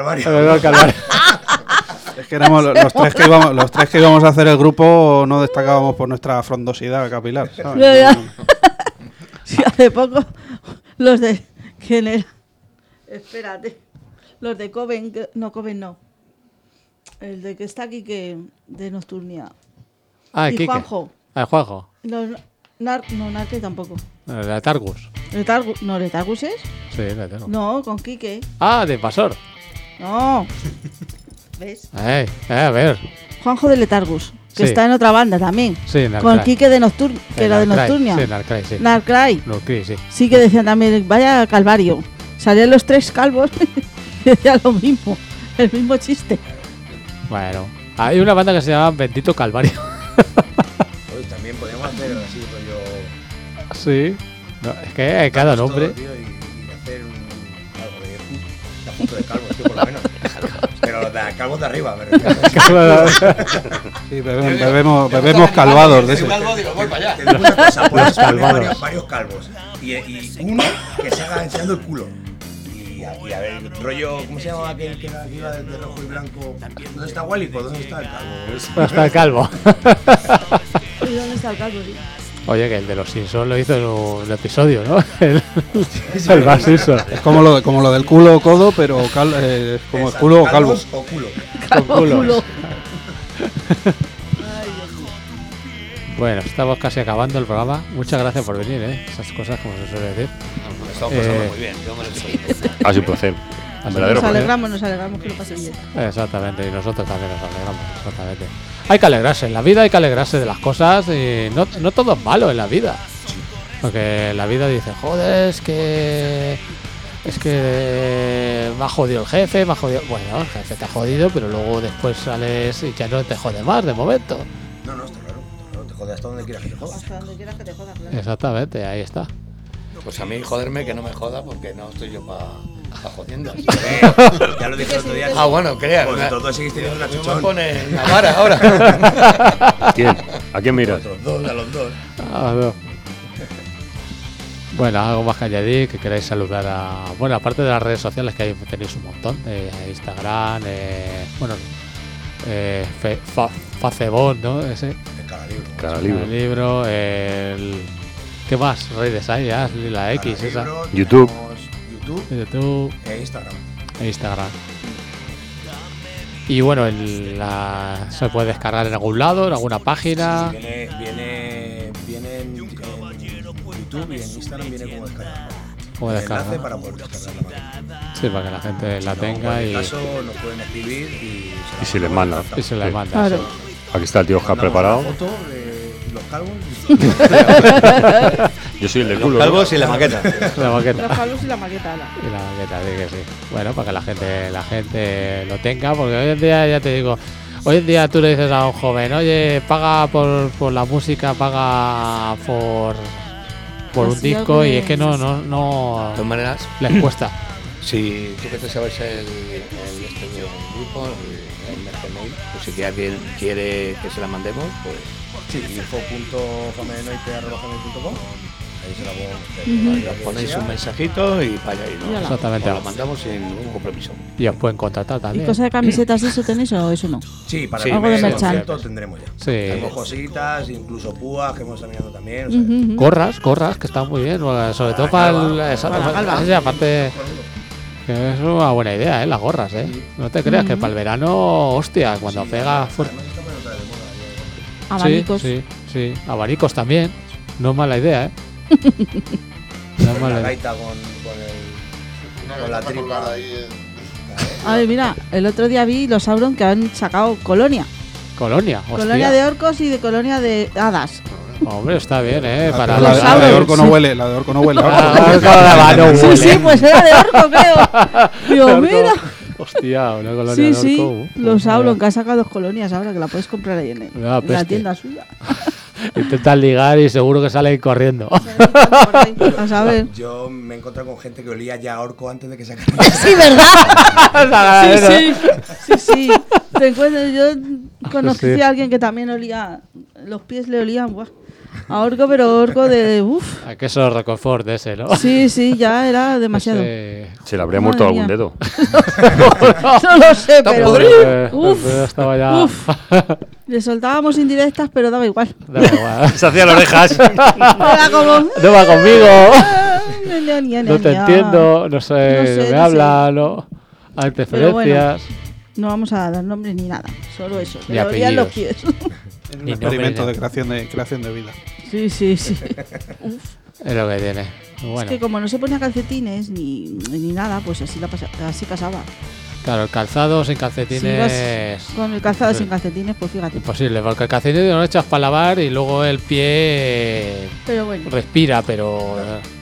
Es que éramos los tres que íbamos a hacer el grupo, no destacábamos por nuestra frondosidad capilar, ¿sabes? Sí, hace poco los de... ¿Quién era? Espérate. Los de Coven... Coven no. El de que está aquí, que de Nocturnia. Y Quique. Juanjo. Juanjo. Narque tampoco. Letargus. ¿No Letargus es? Sí, Letargus. No, con Quique. De Invasor. No. ¿Ves? A ver. Juanjo de Letargus, que está en otra banda también. Sí, con Quique de Nocturnia, que era de Nocturnia. Sí, Narcray, sí. Narcray. Sí. Sí, que decían también, vaya calvario. Salían los tres calvos y decían lo mismo, el mismo chiste. Bueno, hay una banda que se llama Bendito Calvario. También podemos hacer así, rollo... Sí. No, es que hay cada nombre. Todo, tío, y hacer algo de una foto de calvos, tío, por lo menos. Pero los de calvos de arriba, me refiero. Sí, bebemos calvados de ese. Voy para allá. Te digo una cosa, puedes poner varios calvos. Y uno que se haga enseñando el culo. Y a ver, rollo, ¿cómo se llama aquel que iba de rojo y blanco? ¿Dónde está Walico? ¿Dónde está el calvo? ¿Dónde está el calvo? ¿Y dónde está el calvo, tío? Oye, que el de los Simpsons lo hizo en un episodio, ¿no? El más Simpson. Es como lo del culo o codo, pero es como el culo o calvo. O culo. Culo. Bueno, estamos casi acabando el programa. Muchas gracias por venir, Esas cosas, como se suele decir. Estamos pasando muy bien. Ha sido un placer. Nos alegramos que lo pase bien. Exactamente, y nosotros también nos alegramos, exactamente. hay que alegrarse. En la vida hay que alegrarse de las cosas y no todo es malo en la vida. Porque la vida dice, joder, es que me ha jodido el jefe, me ha jodido... Bueno, el jefe te ha jodido, pero luego después sales y ya no te jode más de momento. No, está claro. Te jode hasta donde quieras que te joda. Hasta donde quieras que te jodas, claro. Exactamente, ahí está. Pues a mí joderme que no me joda porque no estoy yo para jodiendo. Ya lo dije el otro día. Ah, bueno, crea. Vosotros dos seguís teniendo una Me chuchón. pone una vara ahora. ¿Quién? ¿A quién miras? A los dos. Ah, no. Bueno, algo más que añadir, que queráis saludar a... Bueno, aparte de las redes sociales, que ahí tenéis un montón, Instagram, Facebook, ¿no? Ese. Cada libro. El libro, ¿qué más? Redes hay ya, la X, esa. YouTube. YouTube e Instagram. Y bueno, se puede descargar en algún lado, en alguna página. Sí, viene en YouTube y en Instagram viene como descarga. Como descarga. Enlace para poder descargar la máquina. Sí, para que la gente la tenga en y... caso nos pueden escribir y se les manda. Y se les manda. Claro. Aquí está el tío Oscar preparado. Foto de los calvos. Yo soy el de culo. Los calvos y la maqueta. La maqueta. Los palos y la maqueta. Y la maqueta, sí que sí. Bueno, para que la gente lo tenga, porque hoy en día, ya te digo, hoy en día tú le dices a un joven, oye, paga por la música, paga por un Así disco, algo y de- es que no De todas maneras, les cuesta. si tú que te sabes el grupo, el Mercemail, pues si alguien quiere que se la mandemos, pues Sí, info.famedenoite@gmail.com. Ahí se la nos ponéis un mensajito y para allá, ¿no? Yala. Exactamente. Os lo mandamos sin ningún compromiso. Y os pueden contratar ¿Y también. cosa de camisetas de eso tenéis o eso no? Sí, para Sí, el algo de primer merchan. concierto tendremos ya. Sí. Tenemos cositas, incluso púas que hemos estado mirando también. O sea, Gorras, que están muy bien, sobre todo para el... sí, aparte... Que es una buena idea, las gorras, No te creas que para el verano, hostia, cuando pega fuerte. Abanicos. Sí. Abanicos también. No es mala idea, No es mala la idea. gaita con la tripa. A ver, mira, el otro día vi los Sauron que han sacado colonia. Colonia, hostia. Colonia de orcos y de colonia de hadas. Hombre, está bien, Para los La de Sauron, orco no sí. huele, la de orco no huele. Sí, pues era de orco, creo. Digo, mira. Hostia, una colonia Sí, de sí, orco. los Sauron, que ha sacado 2 colonias ahora, que la puedes comprar ahí en Una la peste. tienda suya. Intentan ligar y seguro que salen corriendo. A saber. Yo me he encontrado con gente que olía ya a orco antes de que sacara. Sí, ¿verdad? Sí. Te encuentras, yo conocí Sí. a alguien que también olía, los pies le olían, buah, a orco, pero orco de, uff. A queso Roquefort de ese, ¿no? Sí, ya era demasiado. Se le habría Madre muerto mía. algún dedo. No lo sé, pero Uf, estaba ya... le soltábamos indirectas, pero daba igual. Da igual. Se hacía las orejas. Era como... No va conmigo. No No te entiendo, no sé, me habla, no. Hay Pero bueno, interferencias. no vamos a dar nombre ni nada, solo eso. Ni Le olían los apellidos. pies. Un experimento de creación de vida. Sí. Uf. Es lo que tiene. Bueno, Es que como no se ponía calcetines ni nada, pues así pasaba. claro, el calzado sin Si calcetines. ibas con el calzado sin calcetines, pues fíjate. Imposible, porque el calcetín lo echas para lavar y luego el pie Pero bueno. respira, pero.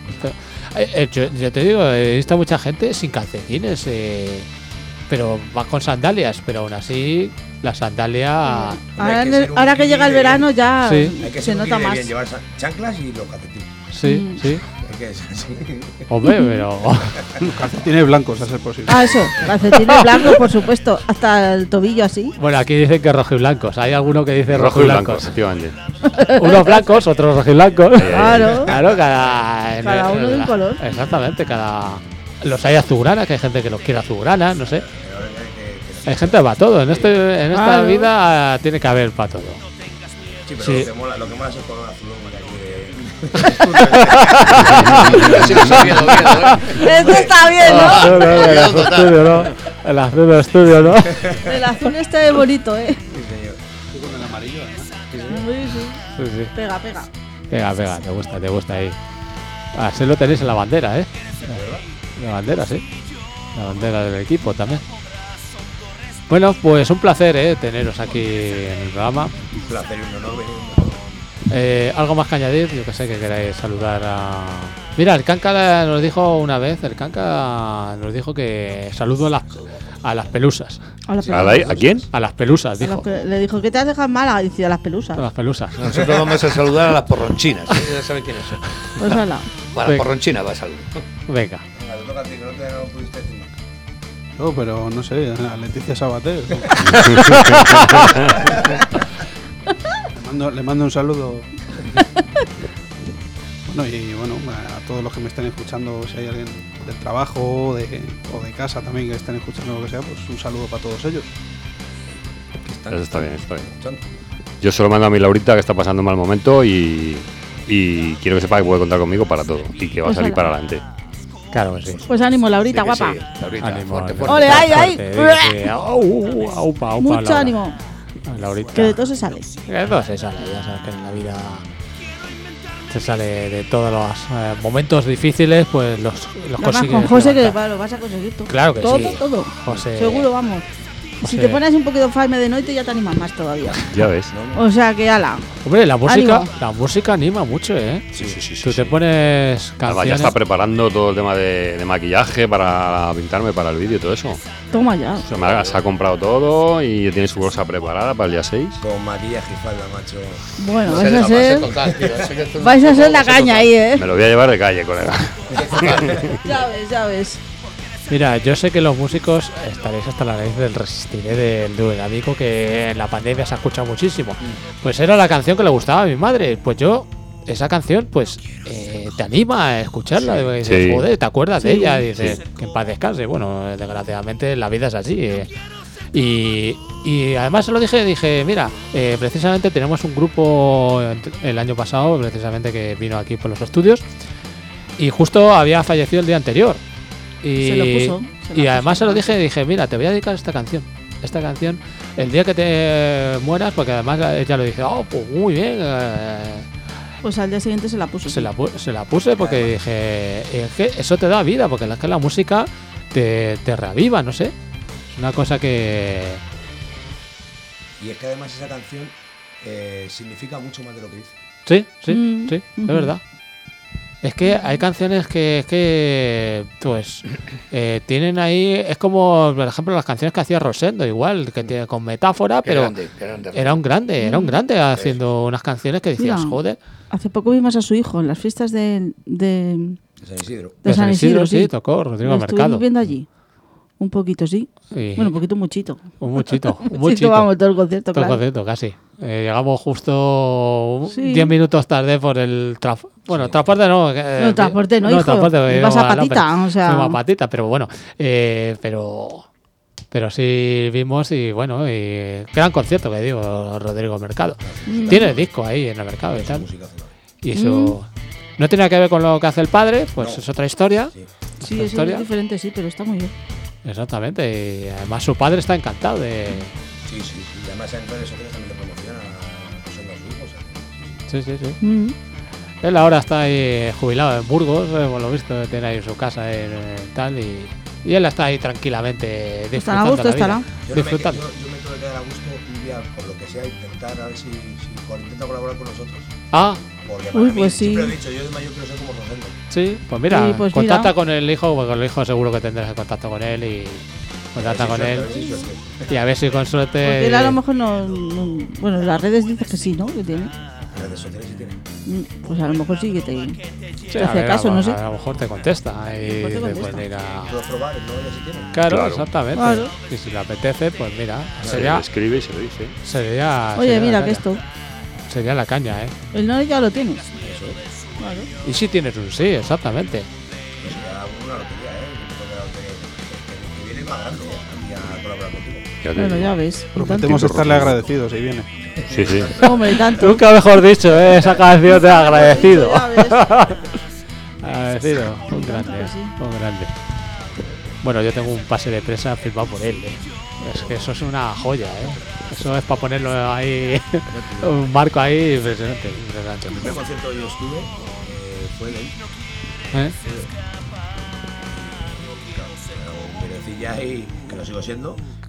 Yo te digo, he visto a mucha gente sin calcetines, pero va con sandalias, pero aún así la sandalia. Ahora que llega el verano ya Sí. Hay que se ser un nota guille más. bien, llevar chanclas y los calcetines. Sí. Hay que ser así. Hombre, pero. Calcetines blancos, a ser posible. Ah, eso, calcetines blancos, por supuesto, hasta el tobillo así. Bueno, aquí dicen que rojiblancos. Hay alguno que dice Rojo y blanco, rojiblancos. efectivamente. Unos blancos, otros rojiblancos. Claro. Claro, cada uno de un color. Exactamente, los hay azulgranas, que hay gente que los quiere azulgranas, no sé. Hay gente para todo. En esta Claro. vida tiene que haber para todo. Sí, pero Sí. lo que mola es el color azul de aquí Sí, lo sabía, lo vi, Esto está bien, ¿no? No, el azul estudio, ¿no? El azul del estudio, ¿no? El azul este es bonito, ¿eh? Con el amarillo, Sí. Sí. Pega. Pega, te gusta ahí. Así lo tenéis en la bandera, La bandera, sí. La bandera del equipo también. Bueno, pues un placer teneros aquí en el programa. Un placer y un honor venir. Algo más que añadir, yo que sé que queráis saludar a... Mira, el Canca nos dijo una vez, que saludo a las pelusas. ¿A quién? A las pelusas, dijo. Le dijo, ¿qué te has dejado mala? Dice, a las pelusas. A las pelusas. Nosotros vamos a saludar a las porronchinas. Ya saben quiénes son. Pues hala. Para las porronchinas va a saludar. Venga. Te toca a ti, que no te pudiste decir nada. No, pero no sé, a Leticia Sabater. Le mando un saludo. Bueno, y bueno, a todos los que me estén escuchando, si hay alguien del trabajo o de casa también que estén escuchando lo que sea, pues un saludo para todos ellos. Eso está bien, está bien. Yo solo mando a mi Laurita, que está pasando un mal momento, y quiero que sepa que puede contar conmigo para todo y que va a salir para adelante. Claro que sí. Pues ánimo, Laurita, guapa. Sí, Laurita, Ánimo, fuerte, ánimo. fuerte. ¡Ole, ay! Aupa, Mucho Laura. ánimo. Laurita. Que de todo se sale. De todo se sale, ya sabes que en la vida se sale de todos los momentos difíciles, pues los Además, consigues. con José que levantar. lo vas a conseguir tú. Claro que todo, sí. Todo, José. seguro, vamos. Y si te pones un poquito faime de noche ya te animas más todavía. Ya ves. O sea que ala. Hombre, la Ánimo. música anima mucho, ¿eh? Sí. Tú te pones Además, ya canciones. está preparando todo el tema de maquillaje para pintarme para el vídeo y todo eso. Toma ya. O sea, se ha comprado todo y ya tiene su bolsa preparada para el día 6. Con maquillaje y falda, macho. Bueno, No vais se a deja ser. más, total, tío. Sé que esto es Vais un a poco ser la más caña total. ahí, Me lo voy a llevar de calle, colega. Ya ves. Mira, yo sé que los músicos estaréis hasta la nariz del Resistiré del dúo de Amigo, que en la pandemia se ha escuchado muchísimo. Pues era la canción que le gustaba a mi madre. Pues yo, esa canción, pues te anima a escucharla. Dices, Sí. joder, te acuerdas de ella. Dices, que en paz descanse. Bueno, desgraciadamente la vida es así. Y además se lo dije, mira, precisamente tenemos un grupo el año pasado, precisamente que vino aquí por los estudios, y justo había fallecido el día anterior. Se lo puso. Y además se lo dije, mira, te voy a dedicar esta canción, el día que te mueras, porque además ella lo dice, oh, pues muy bien. Pues al día siguiente se la puso. Se la puse porque dije, es que eso te da vida, porque es que la música te reaviva, no sé. Es una cosa que... Y es que además esa canción significa mucho más de lo que dice. Sí, Mm, es ujú. verdad. Es que hay canciones que pues tienen ahí, es como por ejemplo las canciones que hacía Rosendo, igual, que tiene con metáfora, Qué pero grande, qué grande. era un grande haciendo unas canciones que decías, Mira. joder. Hace poco vimos a su hijo en las fiestas de De San Isidro. San Isidro, sí. Tocó Rodrigo Lo Mercado. estuvimos viendo allí. Un poquito, sí. Y Bueno, un poquito, muchito. un muchito, un Sí, muchito. vamos, todo el concierto, Todo el claro. concierto, casi. Llegamos justo Sí. 10 minutos tarde por el transporte no. No, transporte no, hijo. Transporte, Ibas a no, patita, o sea. fuimos a patita, pero bueno. Pero sí vimos y bueno, y gran concierto que digo, Rodrigo Mercado. Mm. Tiene el disco ahí en el mercado y tal. Musicazo. Y eso no tiene nada que ver con lo que hace el padre, pues No. es otra historia. Sí. Sí, otra eso historia. es diferente, sí, pero está muy bien. Exactamente. Y además su padre está encantado de. Sí. Y además en redes sociales también le promociona a su hijo. O sea, Sí. Mm. Él ahora está ahí jubilado en Burgos, por lo visto, tiene ahí su casa en tal y él está ahí tranquilamente Estará a disfrutando gusto, la vida. estará. yo Disfrutando. me tengo que quedar a gusto un día, por lo que sea, intentar a ver si intenta colaborar con nosotros. Ah, Porque Uy, para mí, pues sí. siempre he dicho, yo de mayor quiero ser como Rosendo. sí, pues mira, Sí, pues contacta mira. con el hijo, porque con el hijo seguro que tendrás el contacto con él y contacta con él y a ver si con suerte. Porque él a lo mejor no. Bueno, en las redes dices que sí, ¿no? Que tiene. En redes sociales sí tiene. Pues a lo mejor sí que te Sí, te a hace ver, caso, no sé. a lo mejor te contesta y Pues te te contesta. puede ir a... Puedo probar, no ya si tiene. Claro, Claro. exactamente. Claro. Y si le apetece, pues mira, Se le escribe y se lo dice. sería Oye, sería mira la que caña. esto. Sería la caña, ¿eh? El no ya lo tienes. Claro. Y si tienes un sí, exactamente. Pues será una lotería, Porque la lotería que viene más grande, aquí a colaborar contigo. Ya te Bueno, digo. ya ves. Prometemos estarle agradecidos si viene. Sí. Hombre, tanto. Nunca mejor dicho, esa canción de agradecido. Ya ves. Agradecido, un grande, Pues sí. un grande. Bueno, yo tengo un pase de presa firmado por él. Es que eso es una joya, Eso es para ponerlo ahí, un marco ahí impresionante. El primer concierto que yo estuve fue en él. ¿Eh? Pero un mirecilla y que lo sigo siendo.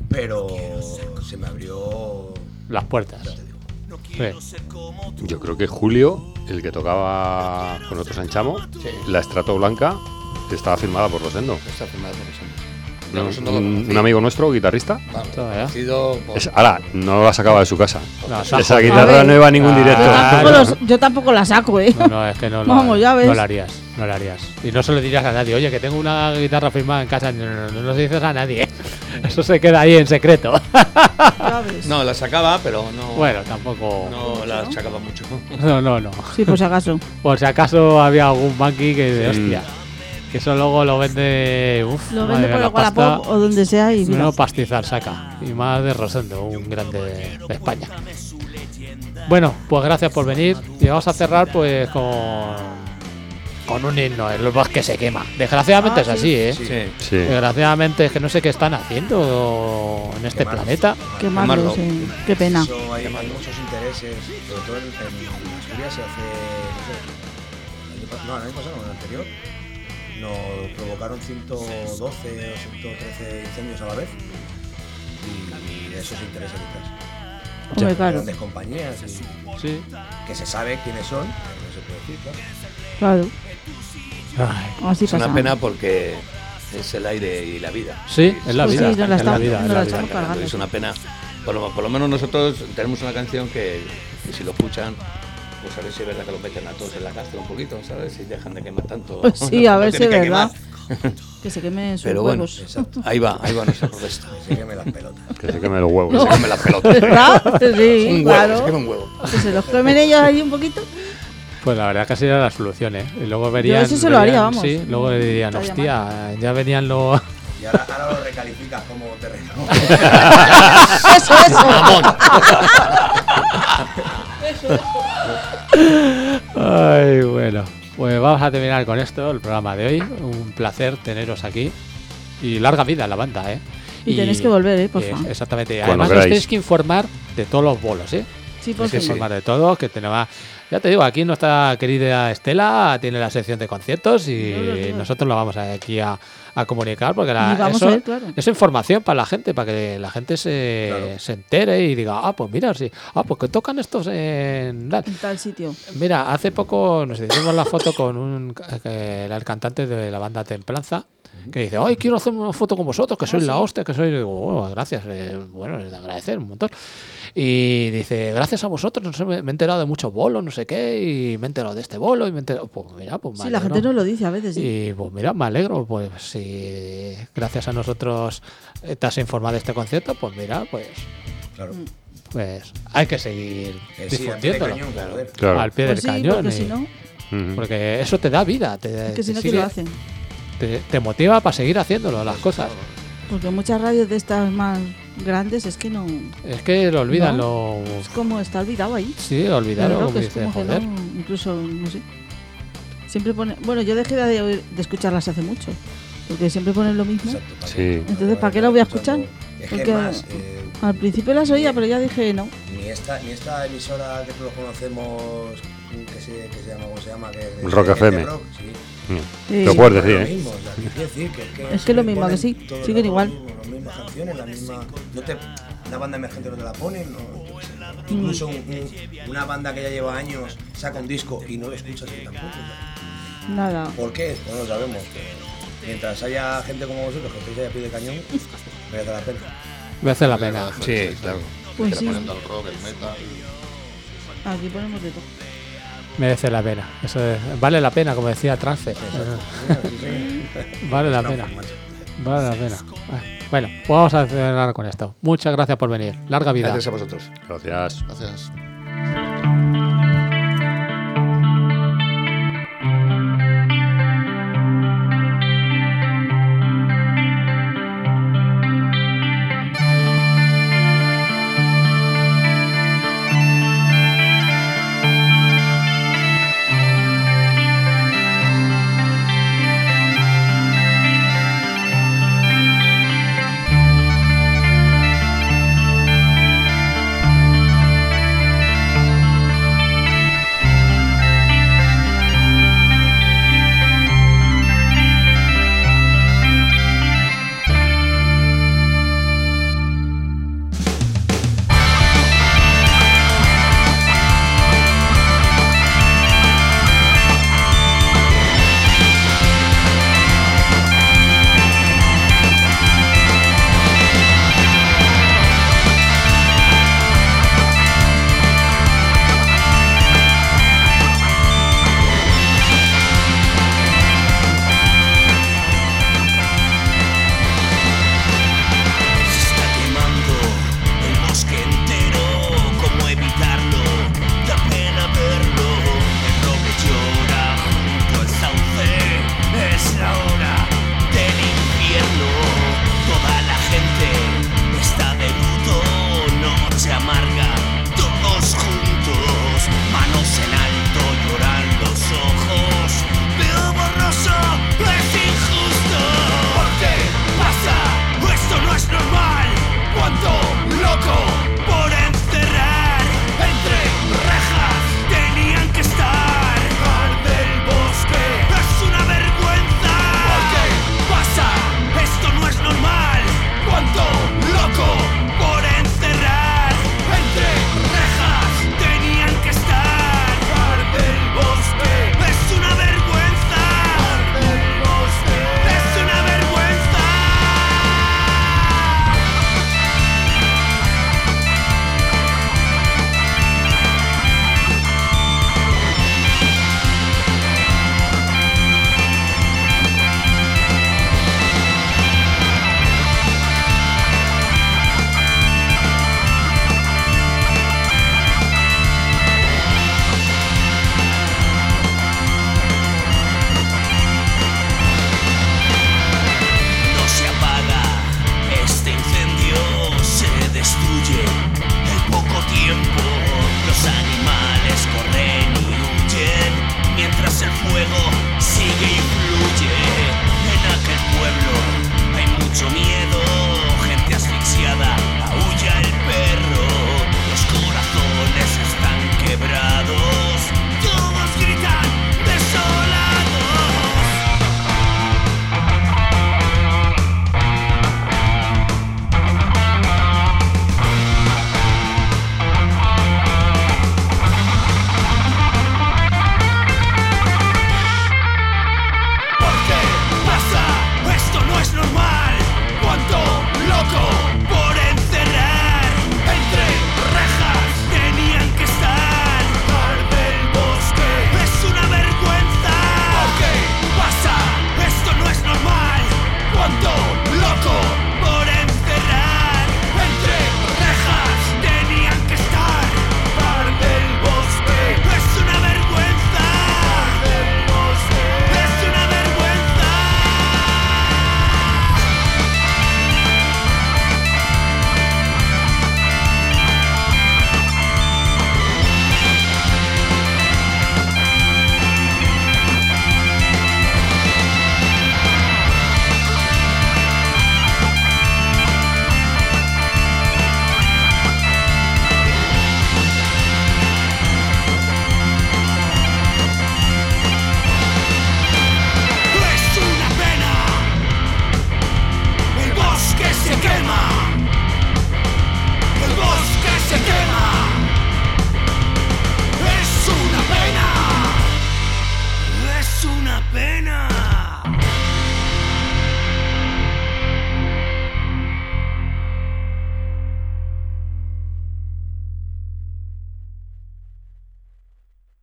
pero se me abrió las puertas. Sí. Yo creo que Julio, el que tocaba con nosotros en Chamo, la Estrato Blanca, estaba firmada por Rosendo. Está firmado por Rosendo. Un amigo nuestro, guitarrista. Ahora, no la sacaba de su casa. Esa guitarra no iba a ningún directo. Yo tampoco la saco, No, es que no Vamos, ya ves. No la harías. Y no se lo dirías a nadie. Oye, que tengo una guitarra firmada en casa. No se dices a nadie. Eso se queda ahí en secreto. No, la sacaba, pero no. Bueno, tampoco. No la sacaba mucho. No. Sí, por si acaso. Por si acaso había algún monkey que de hostia. Que eso luego lo vende. Lo vende por el Wallapop o donde sea y mira. No pastizar saca. Y más de Rosendo, un grande de España. Bueno, pues gracias por venir. Y vamos a cerrar pues con un himno, el bosque se quema. Desgraciadamente es así, ¿eh? Sí. Desgraciadamente es que no sé qué están haciendo en este planeta. Quemarlo, sí. Qué pena. Hay muchos intereses, sobre todo en Asturias se hace. No, el año pasado, no, el anterior. Nos provocaron 112 o 113 incendios a la vez y esos intereses detrás. Hombre, claro. Grandes compañías que se sabe quiénes son, pero no se puede decir, claro. Así es una pena porque es el aire y la vida. Sí, es la vida. Sí, es la vida. Es una pena. Por lo menos nosotros tenemos una canción que si lo escuchan, pues a ver si es verdad que los meten a todos en la cárcel un poquito, ¿sabes? Si dejan de quemar tanto. Pues sí, a ver si es verdad. Que se quemen sus pero huevos. Bueno, exacto. Ahí va nuestra protesta. Que se quemen las pelotas. Que se quemen los huevos. Que se quemen las pelotas. ¿Verdad? Sí, un huevo, claro. se queme un huevo. Que se los quemen ellos ahí un poquito. Pues la verdad que así era la solución, ¿eh? Y luego verían. Yo eso se lo haría, vamos. Sí, luego dirían, hostia, ya venían los. Y ahora lo recalificas como terreno. Eso. Ay, bueno. Pues vamos a terminar con esto, el programa de hoy. Un placer teneros aquí. Y larga vida en la banda, ¿eh? Y tenéis que volver, por favor. Exactamente. Cuando Además, queráis. os tenéis que informar de todos los bolos, ¿eh? Sí, por Tenéis que informar de todo, que tenemos. Ya te digo, aquí nuestra querida Estela tiene la sección de conciertos y nosotros lo vamos aquí a comunicar porque es información para la gente, para que la gente se entere y diga, pues mira, sí, pues que tocan estos en tal sitio. Mira, hace poco nos hicimos la foto con que era el cantante de la banda Templanza, que dice, ay, quiero hacer una foto con vosotros, que sois la hostia, que sois... Digo, bueno, gracias, bueno, es de agradecer un montón. Y dice, gracias a vosotros, no sé, me he enterado de muchos bolos, no sé qué, y me he enterado de este bolo, y me he enterado... Pues mira, pues sí, la gente nos lo dice a veces, sí. Y pues mira, me alegro, pues si gracias a nosotros te has informado de este concierto, pues mira, pues... Claro. Pues hay que seguir difundiéndolo. Claro. Al pie del cañón. Porque si no... Porque eso te da vida. Es que si no, ¿qué lo hacen? Te motiva para seguir haciéndolo, las cosas. Porque muchas radios de estas más grandes es que no... Es que lo olvidan. No, es como está olvidado ahí. Sí, olvidarlo, como dice, joder. No, incluso, no sé. Siempre pone... Bueno, yo dejé de escucharlas hace mucho. Porque siempre ponen lo mismo. Exacto, sí. Entonces, ¿para qué lo voy a escuchar? Es porque que más, al principio las oía, pero ya dije no. Ni esta emisora que todos conocemos, que se llama, ¿cómo se llama? Rock FM. Rock, sí. Sí. Lo puedes decir, ¿eh? Mismo, o sea, quiero decir es que lo mismo, que sí, siguen igual. Las mismas canciones, la misma... una banda emergente no te la ponen, incluso una banda que ya lleva años saca un disco y no lo escuchas ni tampoco. O sea. Nada. ¿Por qué? Pues no lo sabemos. Mientras haya gente como vosotros que estéis ahí a pie de cañón, merece la pena. Merece la pena. Sí, claro. Pues sí. Poniendo el rock, el metal. Aquí ponemos de todo. Merece la pena. Eso es, vale la pena, como decía Trance. Vale la pena. Vale la pena. Bueno, pues vamos a cerrar con esto. Muchas gracias por venir. Larga vida. Gracias a vosotros. Gracias. Gracias.